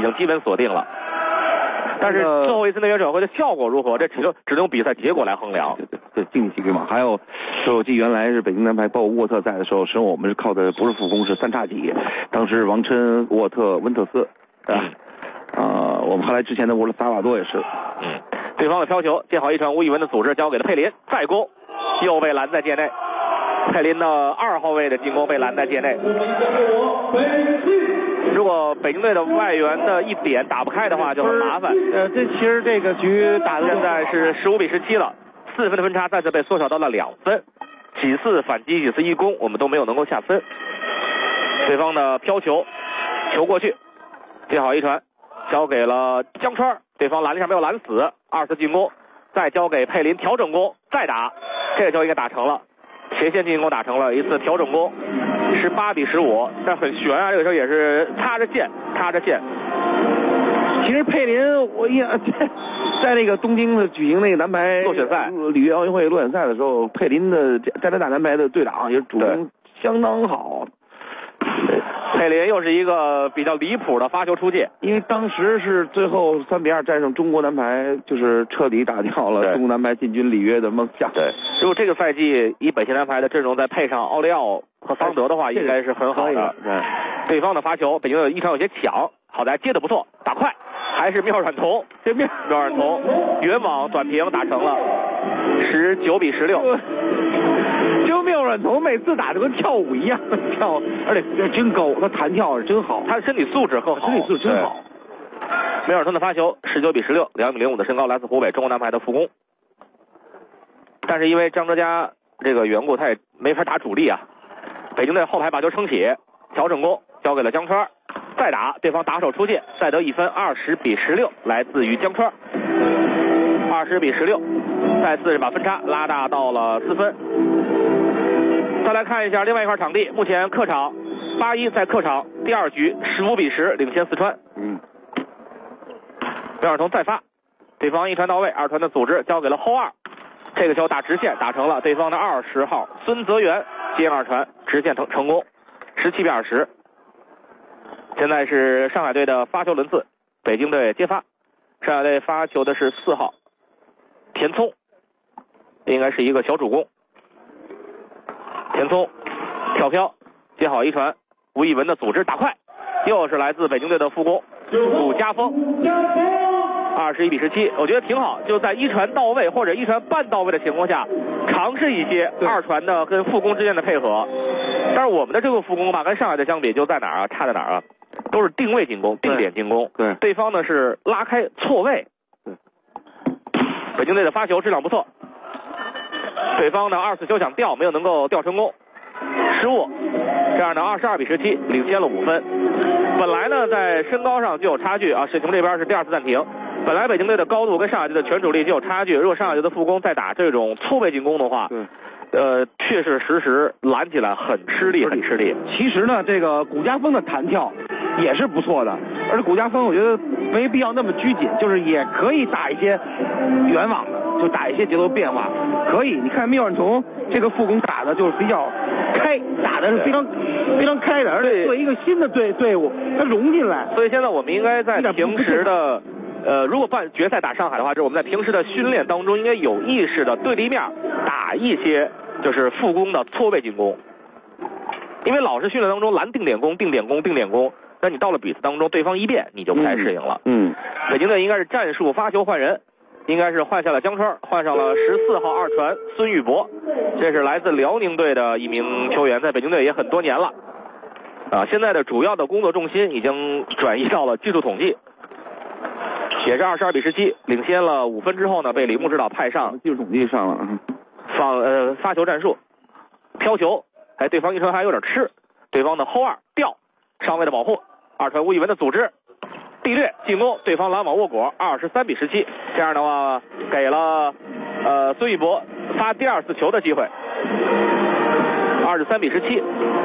但是最后一次内援转会的效果如何，这只能用比赛结果来衡量。 对，竞技嘛。还有，我记得原来是北京男排包括沃特在的时候，实际上我们是靠的不是副攻，是3叉戟。当时王琛、沃特、温特斯，对吧？我们后来之前的乌尔萨瓦多也是。 对方的飘球接好一传，吴亦文的组织交给了佩林，再攻又被拦在界内。佩林的2号位的进攻被拦在界内。如果北京队的外援的一点打不开的话，就很麻烦。 这其实这个局打的现在是15比17了，4分的分差再次被缩小到了2分。几次反击，几次一攻，我们都没有能够下分。对方的飘球，球过去，接好一传，交给了江川，对方拦了一下没有拦死，2次进攻，再交给佩林调整攻，再打，这个球应该打成了。斜线进攻打成了一次调整攻，18比15，但很悬啊，这个时候也是插着线。 其实佩林，我在那个东京的举行那个男排落选赛、 里约奥运会落选赛的时候，佩林的加拿大男排的队长也主攻相当好。 佩林又是一个比较离谱的发球出界， 因为当时是最后3比2战胜中国男排，就是彻底打掉了中国男排进军里约的梦想。 对，如果这个赛季以北京男排的阵容再配上奥利奥和桑德的话，应该是很好的。对方的发球，北京队一场有些抢，好在接得不错，打快，还是妙软彤，妙软彤远网短平打成了19比16。 就妙软彤每次打的跟跳舞一样跳，而且真高，他弹跳是真好， 他的身体素质更好， 真好。 梅尔顿的发球19比16，2米05的身高，来自湖北中国男排的副攻。但是因为张哲嘉这个缘故，他也没法打主力啊。北京队后排把球撑起，调整攻交给了江川，再打，对方打手出界，再得1分，20比16，来自于江川。20比16，再次把分差拉大到了4分。再来看一下另外一块场地，目前客场81在客场第2局15比10领先四川。廖尔彤再发，对方一传到位，2传的组织交给了后2，这个球打直线打成了，对方的20号孙泽元接2传直线成功，17比20。现在是上海队的发球轮次，北京队接发，上海队发球的是4号田聪，应该是一个小主攻。田聪跳飘接好一传，吴亦文的组织打快，又是来自北京队的副攻谷家锋，21比17，我觉得挺好，就在一传到位或者一传半到位的情况下，尝试一些2传的跟副攻之间的配合。但是我们的这个副攻吧，跟上海队相比就在哪儿啊？差在哪儿啊？都是定位进攻、定点进攻。对方呢是拉开错位。北京队的发球质量不错，对方的2次球想吊没有能够吊成功，失误，这样呢22比17领先了5分。本来呢在身高上就有差距啊，沈琼这边是第2次暂停， 本来北京队的高度跟上海队的全主力就有差距，如果上海队的副攻再打这种错位进攻的话，确实拦起来很吃力。 其实呢，这个谷家锋的弹跳也是不错的，而且谷家锋我觉得没必要那么拘谨，就是也可以打一些远网的，就打一些节奏变化，可以。你看缪万崇这个副攻打的就是比较开，打的是非常非常开的，而且对一个新的队伍它融进来。 所以现在我们应该在平时的如果办决赛打上海的话，就是我们在平时的训练当中应该有意识的对立面打一些就是副攻的错位进攻，因为老是训练当中拦定点攻，那你到了比赛当中对方一变你就不太适应了。北京队应该是战术发球换人，应该是换下了江川，换上了14号二传孙玉博，这是来自辽宁队的一名球员，在北京队也很多年了现在的主要的工作重心已经转移到了技术统计，也是22比17，领先了5分之后呢，被李木指导派上技术统计上了， 发球战术，飘球，对方一传还有点吃，对方的后二吊，上位的保护，二传吴亦文的组织，地掠进攻，对方拦网握果，23比17，这样的话给了孙玉博发第2次球的机会，23比17，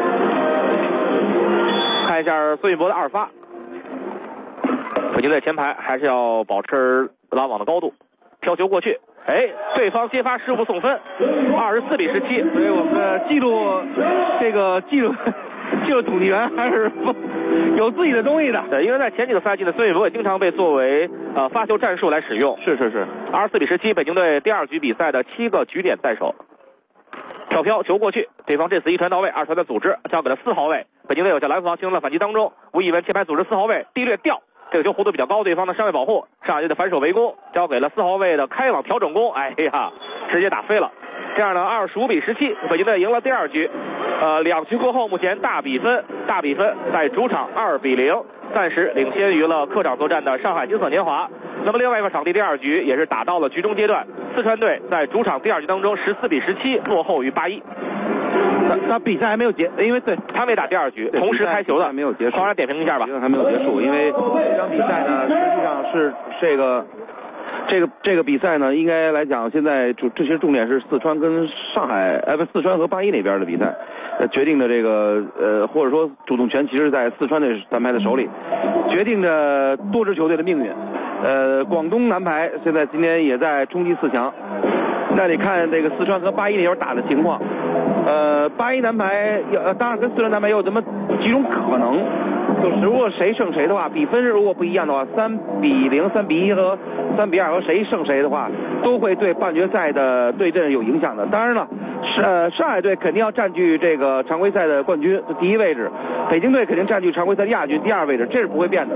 看一下孙玉博的2发。北京队前排还是要保持拦网的高度，飘球过去，对方接发失误送分，24比17。 所以我们的记录统计员还是有自己的东西的。 对，因为在前几个赛季呢，孙玉博也经常被作为发球战术来使用。 是。 24比17，北京队第2局比赛的7个局点在手。飘球过去，对方这次一传到位，二传的组织交给了4号位，北京队有在拦防形成了反击当中，吴亦文切拍组织4号位，地掠吊。这个球弧度比较高，对方的上位保护，上海队的反手围攻交给了4号位的开网调整攻，直接打飞了。这样呢，25比17，北京队赢了第2局。2局过后，目前大比分在主场2比0，暂时领先于了客场作战的上海金色年华。那么另外一个场地第2局也是打到了局中阶段，四川队在主场第2局当中14比17落后于81。 那比赛还没有结，因为他没打第2局，同时开球的， 没有结束。 帮他点评一下吧。 还没有结束，因为这场比赛呢，实际上是这个比赛呢，应该来讲，现在这些重点是四川跟上海，四川和81那边的比赛，决定的这个或者说主动权其实在四川的男排的手里，决定着多支球队的命运。广东男排现在今天也在冲击4强，那得看这个四川和81那边打的情况。81男排当然跟四川男排有这么几种可能，就是如果谁胜谁的话，比分如果不一样的话，3比0、3比1和3比2和谁胜谁的话，都会对半决赛的对阵有影响的。当然了，上海队肯定要占据这个常规赛的冠军第1位置，北京队肯定占据常规赛亚军第2位置，这是不会变的。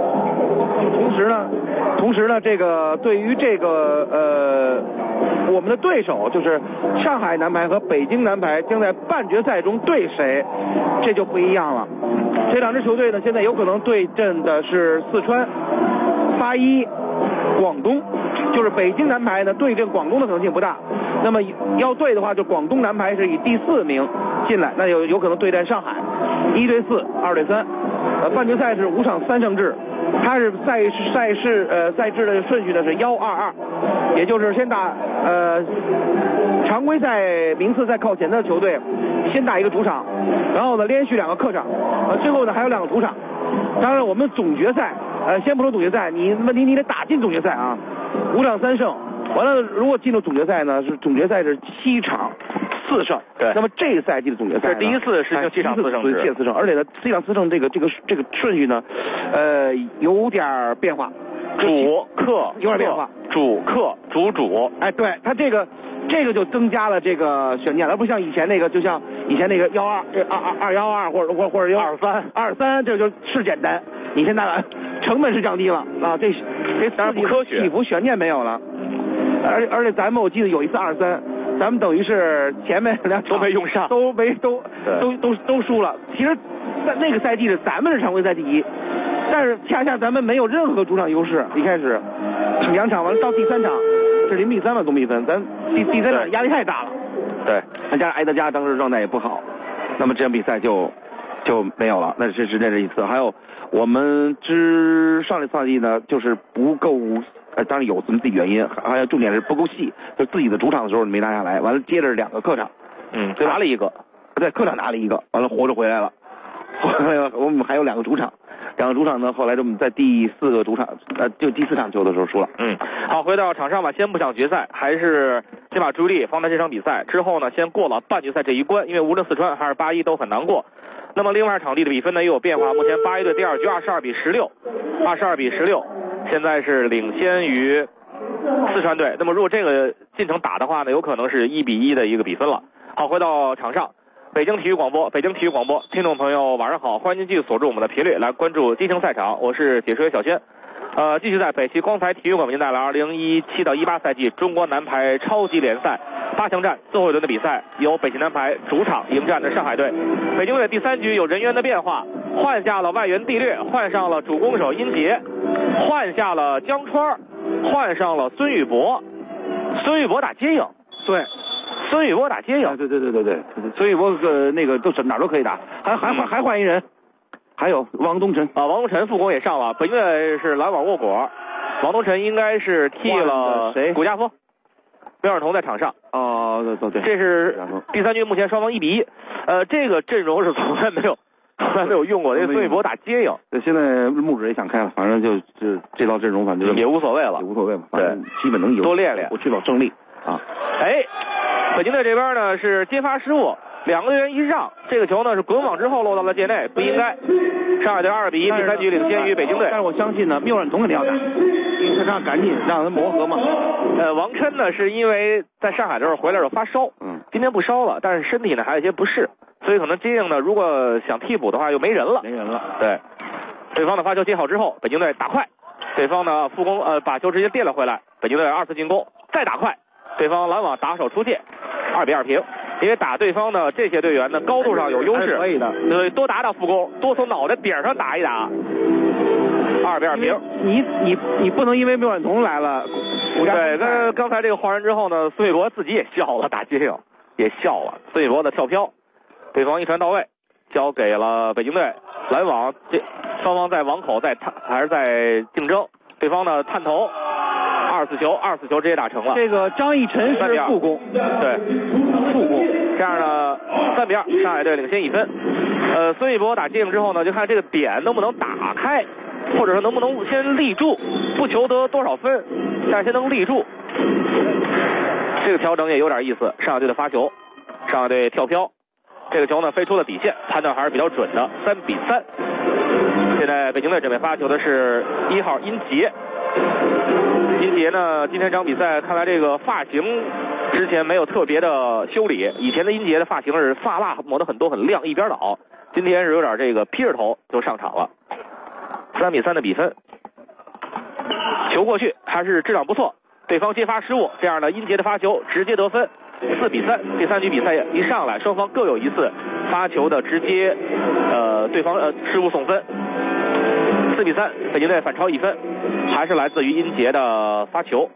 同时呢，这个对于这个我们的对手就是上海男排和北京男排将在半决赛中对谁，这就不一样了。这2支球队呢，现在有可能对阵的是四川、81、广东，就是北京男排呢对阵广东的可能性不大。那么要对的话，就广东男排是以第4名进来，那有可能对战上海，1对4、2对3。半决赛是5场3胜制，它是赛制的顺序呢是1-2-2，也就是先打常规赛名次赛靠前的球队先打一个主场，然后呢连续2个客场，最后呢还有2个主场。当然我们总决赛先不说总决赛，问题你得打进总决赛啊，5场3胜，完了如果进入总决赛呢，总决赛是7场4胜。 对， 那么这个赛季的总决赛是第一次实行7场4胜制 ，7场4胜，而且呢7场4胜这个顺序呢有点变化， 主客有点变化， 主客主， 对，它这个就增加了这个悬念，而不像以前那个，就像以前那个2-2或者2-3，这就是简单，你现在成本是降低了啊，这当然不科学， 起伏悬念没有了，而且我记得有一次2-3，咱们等于是前面2场都没用上， 都输了。其实在那个赛季的咱们是常规赛第1，但是恰恰咱们没有任何主场优势，一开始2场完了到第3场是0比3的总比分，咱第3场压力太大了。 对， 再加上埃德加当时状态也不好，那么这场比赛就没有了。那是一次。还有我们上个赛季呢，就是不够当然有自己原因，还有重点是不够细，就自己的主场的时候没拿下来，完了接着2个客场， 对，拿了1个， 在客场拿了1个，完了活着回来了。后来我们还有2个主场，2个主场呢，后来我们在第4个主场，就第4场球的时候输了。 好，回到场上吧，先不讲决赛，还是先把注意力放在这场比赛之后呢，先过了半决赛这一关，因为无论四川还是8-1都很难过。那么另外场地的比分呢又有变化，目前8-1队第2局22-16，现在是领先于四川队。那么如果这个进程打的话呢，有可能是1-1的一个比分了。好，回到场上。北京体育广播，听众朋友晚上好，欢迎您继续锁住我们的频率来关注激情赛场，我是解说员小轩。继续在北汽光彩体育馆为您带来2017-18赛季中国男排超级联赛8强战最后一轮的比赛，由北汽男排主场迎战的上海队。北京队第3局有人员的变化，换下了外援蒂略，换上了主攻手殷杰，换下了江川，换上了孙玉博打接应， 对。 孙玉博打接应， 对，孙玉博那个都是哪儿都可以打，还换一人，还有王东晨王东晨副攻也上了，北京队是拦网握果，王东晨应该是替了谁？ 古家峰，苗尔彤在场上。 对， 这是第3局，目前双方1-1。这个阵容是从来没有用过，这个孙玉博打接应。 现在木指也想开了，反正就这套阵容，反正也无所谓了， 反正基本能赢， 多练练， 我确保胜利啊。 北京队这边呢是接发失误，2个队员一让，这个球呢是滚网之后落到了界内，不应该。上海队2-1，第3局领先于北京队。 但是我相信呢，缪阮彤肯定要打，因为他赶紧让他磨合嘛。 王琛呢是因为在上海的时候回来时候发烧，今天不烧了，但是身体呢还有一些不适，所以可能接应呢如果想替补的话又没人了。对，对方的发球接好之后，北京队打快，对方呢副攻把球直接垫了回来，北京队2次进攻再打快，对方拦网打手出界，2-2平。因为打对方的这些队员呢高度上有优势， 可以的， 对，多打副攻，多从脑袋顶上打一打，2-2平。 你不能因为缪阮彤来了， 对，刚才这个换人之后呢，孙玉博自己也笑了，打接应也笑了。孙玉博的跳飘，对方一传到位，交给了北京队拦网，这双方在网口还是在竞争，对方呢探头。二次球直接打成了。 这个张逸晨是副攻， 对，副攻。这样呢，3-2，上海队领先1分。孙玉博打接应之后呢，就看这个点能不能打开，或者说能不能先立住，不求得多少分，但是先能立住。这个调整也有点意思。上海队的发球，上海队跳飘，这个球呢飞出了底线，判断还是比较准的，3-3。现在北京队准备发球的是1号殷杰。殷杰呢，今天这场比赛看来这个发型之前没有特别的修理，以前的殷杰的发型是发蜡抹得很多很亮，一边倒，今天是有点这个披着头就上场了。3-3的比分，球过去还是质量不错，对方接发失误，这样呢殷杰的发球直接得分，4-3。第3局比赛一上来，双方各有一次发球的直接对方失误送分。4-3，北京队反超1分，还是来自于殷杰的发球。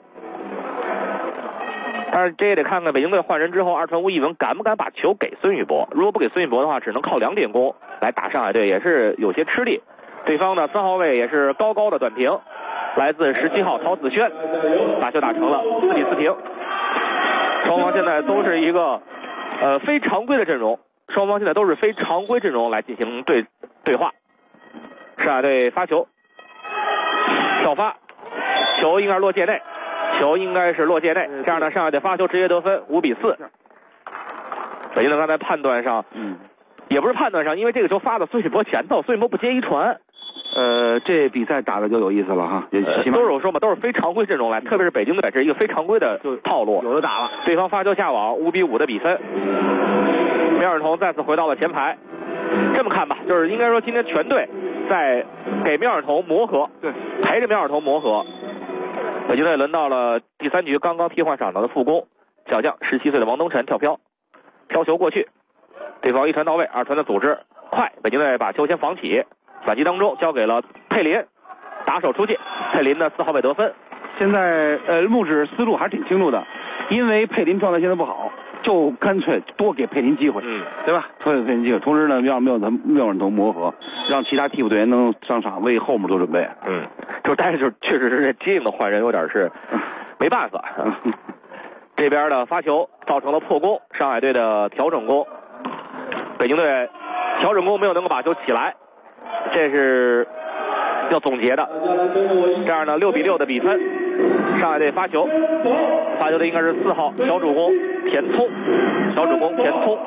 但是这也得看看北京队换人之后，二传吴亦文敢不敢把球给孙玉博。如果不给孙玉博的话，只能靠2点攻来打上海队，也是有些吃力。对方的3号位也是高高的短平，来自17号陶子轩，把球打成了4-4平。双方现在都是一个非常规的阵容，双方现在都是非常规阵容来进行对话。上海队发球，跳发，球应该是落界内，这样呢，上海队发球直接得分，5-4。北京队刚才判断上，也不是判断上，因为这个球发到孙玉博前头，孙玉博不接一传。 这比赛打的就有意思了哈， 都是我说嘛，都是非常规阵容来，特别是北京队，这是一个非常规的套路， 有的打了。 对方发球下网，5-5的比分。苗尔彤再次回到了前排。这么看吧，就是应该说今天全队在给苗尔彤磨合， 对， 陪着苗尔彤磨合。北京队轮到了第3局刚刚替换上场的副攻小将17岁的王东晨跳飘球过去，对方一传到位，二传的组织快，北京队把球先防起，反击当中交给了佩林，打手出界，佩林的4号位得分。 现在木指思路还是挺清楚的， 因为佩林状态现在不好，就干脆多给佩林机会，对吧？多给佩林机会，同时呢，让缪尔腾磨合，让其他替补队员能上场为后面做准备。 但是确实是这接应的换人有点是没办法。这边的发球造成了破攻，上海队的调整攻，北京队调整攻没有能够把球起来，这是要总结的。这样呢，6-6的比分，上海队发球的应该是4号小主攻田聪，小主攻田聪。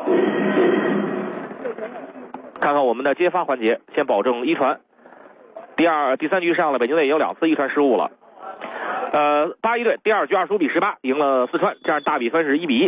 看看我们的接发环节，先保证一传。第三局上了，北京队也有2次一传失误了。八一队第2局25-18赢了四川，这样大比分是1-1。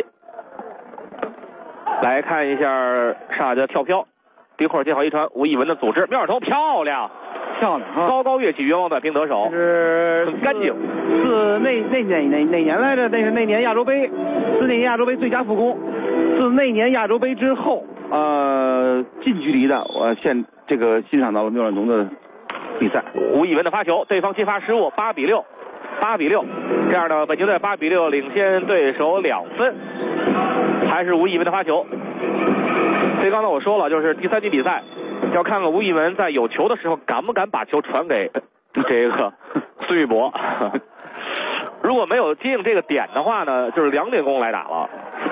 来看一下上海的跳飘，丁慧接好一传，吴亦文的组织，缪尔腾漂亮啊！ 高高跃起援王短平得手， 是很干净。 哪年来着？那是那年亚洲杯，是那年亚洲杯最佳副攻，是那年亚洲杯之后，近距离的我欣赏到了缪尔腾的比赛。 吴亦文的发球，对方接发失误，8-6，这样呢，北京队8-6领先对手2分，还是吴亦文的发球。所以刚才我说了，就是第3局比赛要看看吴亦文在有球的时候敢不敢把球传给这个孙玉博。如果没有接应这个点的话呢，就是2点攻来打了。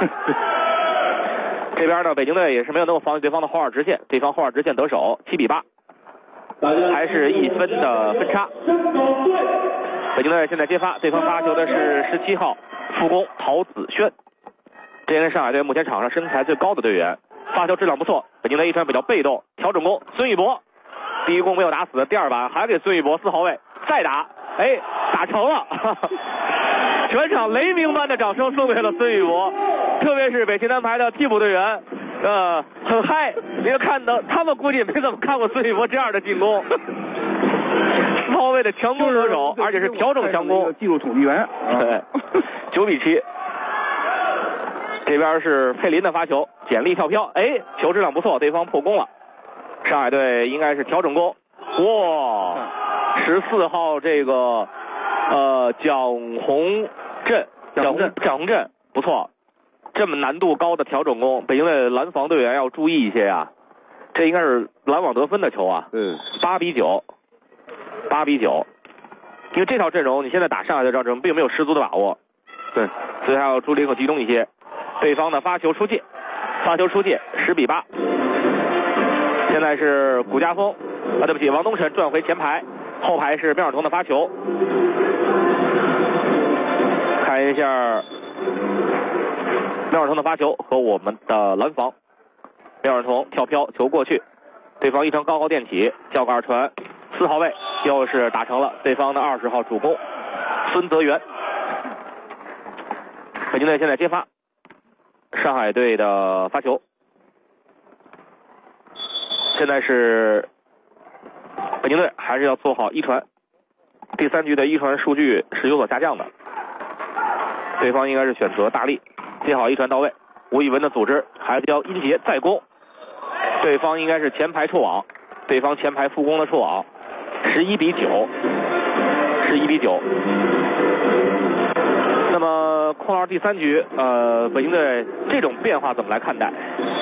这边呢，北京队也是没有能够防御对方的后二直线，对方后二直线得手，7-8，还是1分的分差。北京队现在接发，对方发球的是17号副攻陶子轩，这是上海队目前场上身材最高的队员，发球质量不错。北京队一传比较被动，调整攻孙玉博，第一攻没有打死，第2板还给孙玉博4号位再打，打成了。全场雷鸣般的掌声送给了孙玉博，特别是北京男排的替补队员，很嗨。你要看到他们估计没怎么看过孙玉博这样的进攻，4号位的强攻得手，而且是调整强攻， 技术统计员。 对，9-7。这边是佩林的发球，简历跳飘，球质量不错，对方破攻了。上海队应该是调整攻，哇，14号这个蒋宏振不错，这么难度高的调整攻，北京队拦防队员要注意一些呀。这应该是拦网得分的球啊。8-9，因为这套阵容你现在打上海队这套阵容并没有十足的把握，对，所以还要注意更集中一些。对方的发球出界，10-8。现在是谷家峰，对不起，王东辰转回前排，后排是缪尔腾的发球。看一下缪尔腾的发球和我们的拦防。缪尔腾跳飘球过去，对方一传高垫起，叫个2传，4号位又是打成了对方的20号主攻孙泽元。北京队现在接发，上海队的发球。现在是北京队还是要做好一传，第3局的一传数据是有所下降的，对方应该是选择大力接好一传到位，吴亦文的组织还是要殷杰再攻，对方应该是前排触网，对方前排副攻的触网，11-9。那么空二第3局北京队这种变化怎么来看待？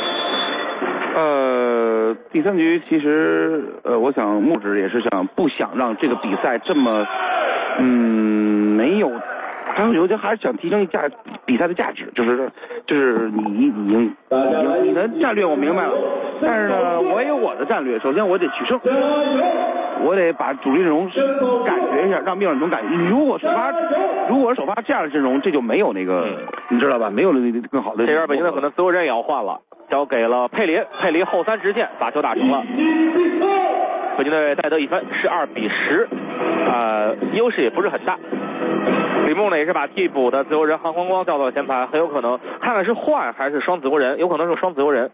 第3局其实我想木指也是不想让这个比赛这么没有，他有些还是想提升比赛的价值，就是你的战略我明白了，但是呢我也有我的战略，首先我得取胜，我得把主力阵容感觉一下，让缪尔腾感觉，如果首发这样的阵容，这就没有那个你知道吧，没有更好的。 这边北京队可能所有人也要换了，交给了佩林后3直线把球打成了，北京队再得1分，12-10，优势也不是很大。李梦呢也是把替补的自由人韩黄光调到了前排，很有可能看看是换还是双自由人，有可能是双自由人。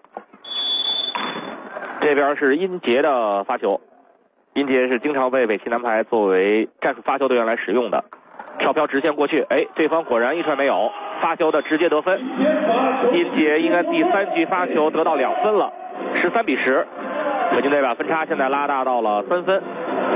这边是殷杰的发球，殷杰是经常被北齐男排作为战术发球队员来使用的，跳飘直线过去，对方果然一传没有，发球的直接得分。殷杰应该第3局发球得到2分了，13-10，北京队把分差现在拉大到了3分。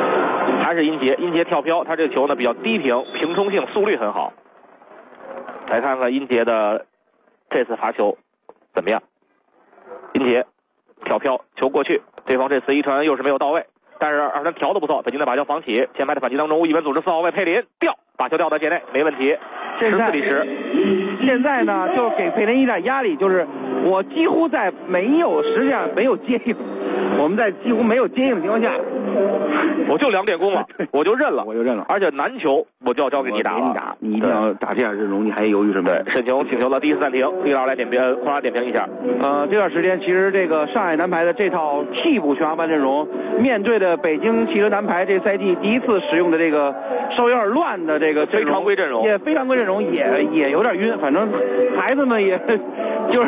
还是殷杰跳飘，他这个球呢比较低平，平冲性，速率很好。 来看看殷杰的这次罚球怎么样。殷杰挑飘球过去，对方这次一传又是没有到位，但是二传调的不错，北京队把球防起，前排的反击当中，吴亦文组织4号位佩林吊，把球吊到界内，没问题。14比10。 现在呢，就是给佩林一点压力，就是我几乎在实际上没有接应，我们在几乎没有接应的情况下， 我就2点攻了，我就认了，而且难球我就要交给你打了， 你一定要打这样阵容，你还犹豫什么？ 对，沈琼请求了第一次暂停，李老来点评，匡拉点评一下。 这段时间其实这个上海男排的这套替补全华班阵容，面对的北京汽车男排这赛季第一次使用的这个稍微有点乱的这个非常规阵容， 也有点晕，反正孩子们也就是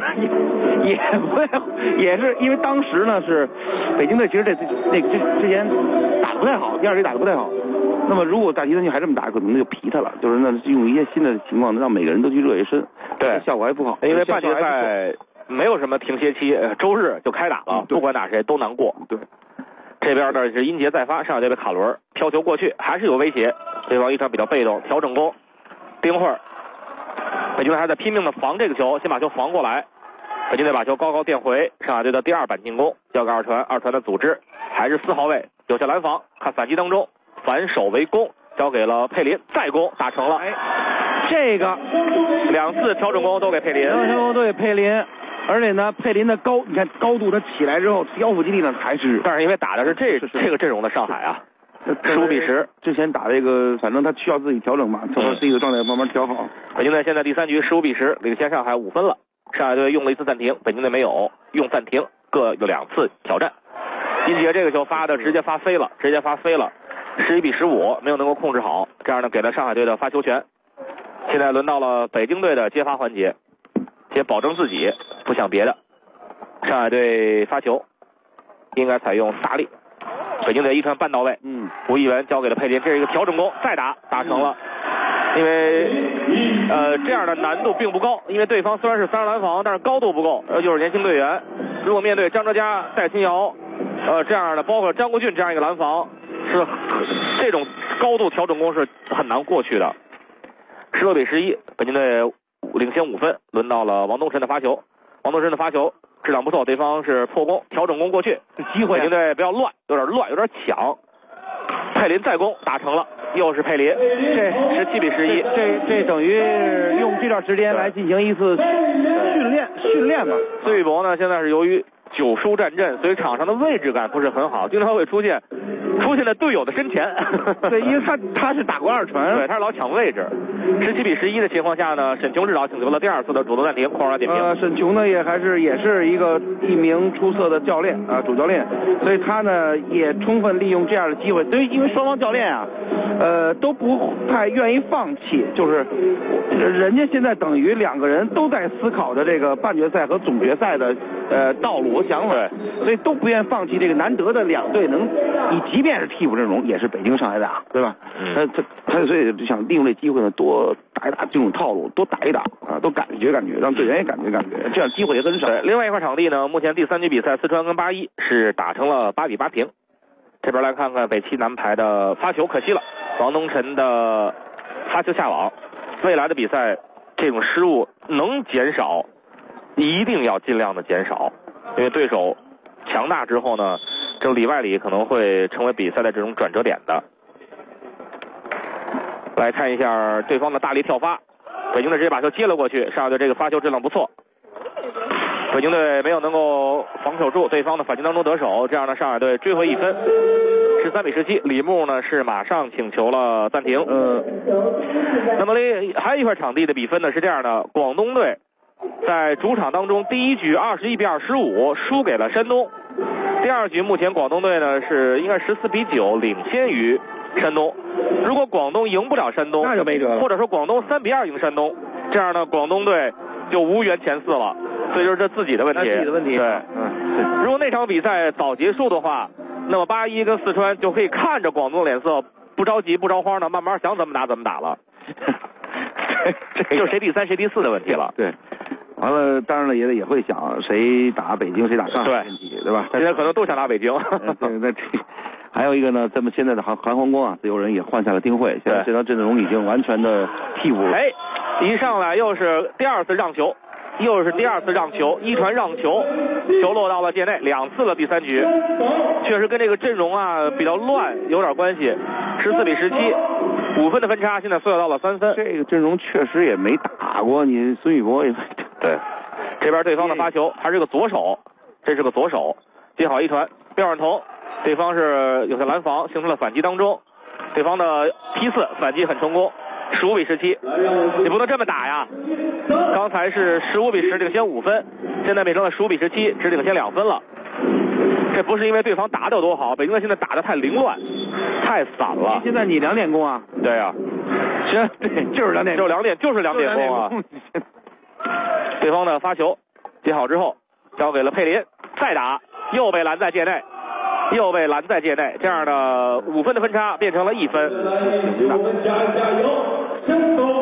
也是因为当时呢是北京队其实之前打得不太好，第二局打得不太好。那么如果大集团还这么打，可能就疲他了，就是那用一些新的情况让每个人都去热一身， 对， 效果还不好。 因为半决赛没有什么停歇期，周日就开打了，不管打谁都难过。 对， 这边呢是殷杰再发，上海队的卡伦飘球过去，还是有威胁，对方一场比较被动，调整攻，丁慧。北京队还在拼命的防这个球，先把球防过来。北京队把球高高垫回，上海队的第2板进攻，交给二传的组织，还是4号位有效拦防，看反击当中反手为攻，交给了佩林，再攻打成了。 这个 2次调整攻都给佩林， 而且呢，佩林的你看高度他起来之后腰腹肌力呢还是， 但是因为打的是这个阵容的上海啊。15比10， 之前打这个，反正他需要自己调整嘛，调自己的状态慢慢调好。 北京队现在第3局15比10，领先上海5分了。上海队用了1次暂停，北京队没有用暂停，各有2次挑战。殷杰这个球直接发飞了，11比15，没有能够控制好，这样呢给了上海队的发球权。现在轮到了北京队的接发环节，先保证自己，不想别的。上海队发球应该采用萨利。北京队一传半到位，吴亦文交给了佩林，这是一个调整攻，再打成了。因为这样的难度并不高，因为对方虽然是3人拦防，但是高度不够，又是年轻队员，如果面对张哲嘉、戴新瑶这样的，包括张国俊这样一个拦防，是这种高度调整攻是很难过去的。16比11，北京队领先5分，轮到了王东辰的发球。王东辰的发球质量不错，对方是破攻，调整攻过去，机会。北京队不要乱，有点抢。佩林再攻打成了，又是佩林，这17比11， 这等于用这段时间来进行一次训练吧。 孙玉博呢，现在是由于9输战阵，所以场上的位置感不是很好，经常会出现在队友的身前。 对，因为他是打过2传， 对，他是老抢位置。17比11的情况下呢，沈琼指导请求了第2次的主动暂停，匡拉点评。 沈琼呢也是一名出色的教练啊，主教练，所以他呢也充分利用这样的机会。因为双方教练啊，都不太愿意放弃，就是人家现在等于2个人都在思考着这个半决赛和总决赛的道路和想法，所以都不愿放弃这个难得的2队能，你即便是替补阵容也是北京上海打，对吧？他所以就想利用这机会呢，多打一打这种套路，多打一打啊，多感觉，让队员也感觉，这样机会也很少。 另外一块场地呢，目前第3局比赛四川跟81是打成了8比8平。这边来看看北汽男排的发球，可惜了，王东辰的发球下网。未来的比赛这种失误能减少，一定要尽量的减少，因为对手强大之后呢，这里外里可能会成为比赛的这种转折点的。来看一下对方的大力跳发，北京队直接把球接了过去，上海队这个发球质量不错，北京队没有能够防守住对方的反击当中得手，这样的上海队追回1分，13比17。李牧呢是马上请求了暂停。那么还有一块场地的比分呢是这样的，广东队在主场当中第1局21比25输给了山东，第2局目前广东队呢是应该14比9领先于山东。如果广东赢不了山东， 那就没辙了， 或者说广东3比2赢山东，这样呢广东队就无缘前4了，所以就是这自己的问题。对，如果那场比赛早结束的话，那么81跟四川就可以看着广东脸色不着急不着慌的，慢慢想怎么打怎么打了。这就谁第3谁第4的问题了。 对，完了，当然了也会想谁打北京谁打上海问题，对吧？ 现在可能都想打北京。 对， 还有一个呢，咱们现在的韩皇宫啊，自由人也换下了丁慧，现在这套阵容已经完全的替补了。 哎，一上来又是第二次让球，一传让球，球落到了界内，2次了。第3局确实跟这个阵容啊比较乱有点关系，14比17，5分的分差，现在缩小到了3分。 这个阵容确实也没打过，你孙宇博也对。这边对方的发球还是个左手，这是个左手，接好一传，廖润彤，对方是有些拦防，形成了反击当中，对方的批次反击很成功，15比17，你不能这么打呀！刚才是15比10领先5分，现在变成了15比17，只领先2分了。这不是因为对方打得有多好，北京队现在打得太凌乱，太散了。 现在你2点攻啊？ 对呀，行， 对，就是2点， 就是两点攻啊！对方的发球接好之后，交给了佩林，再打，又被拦在界内，这样的5分的分差变成了1分。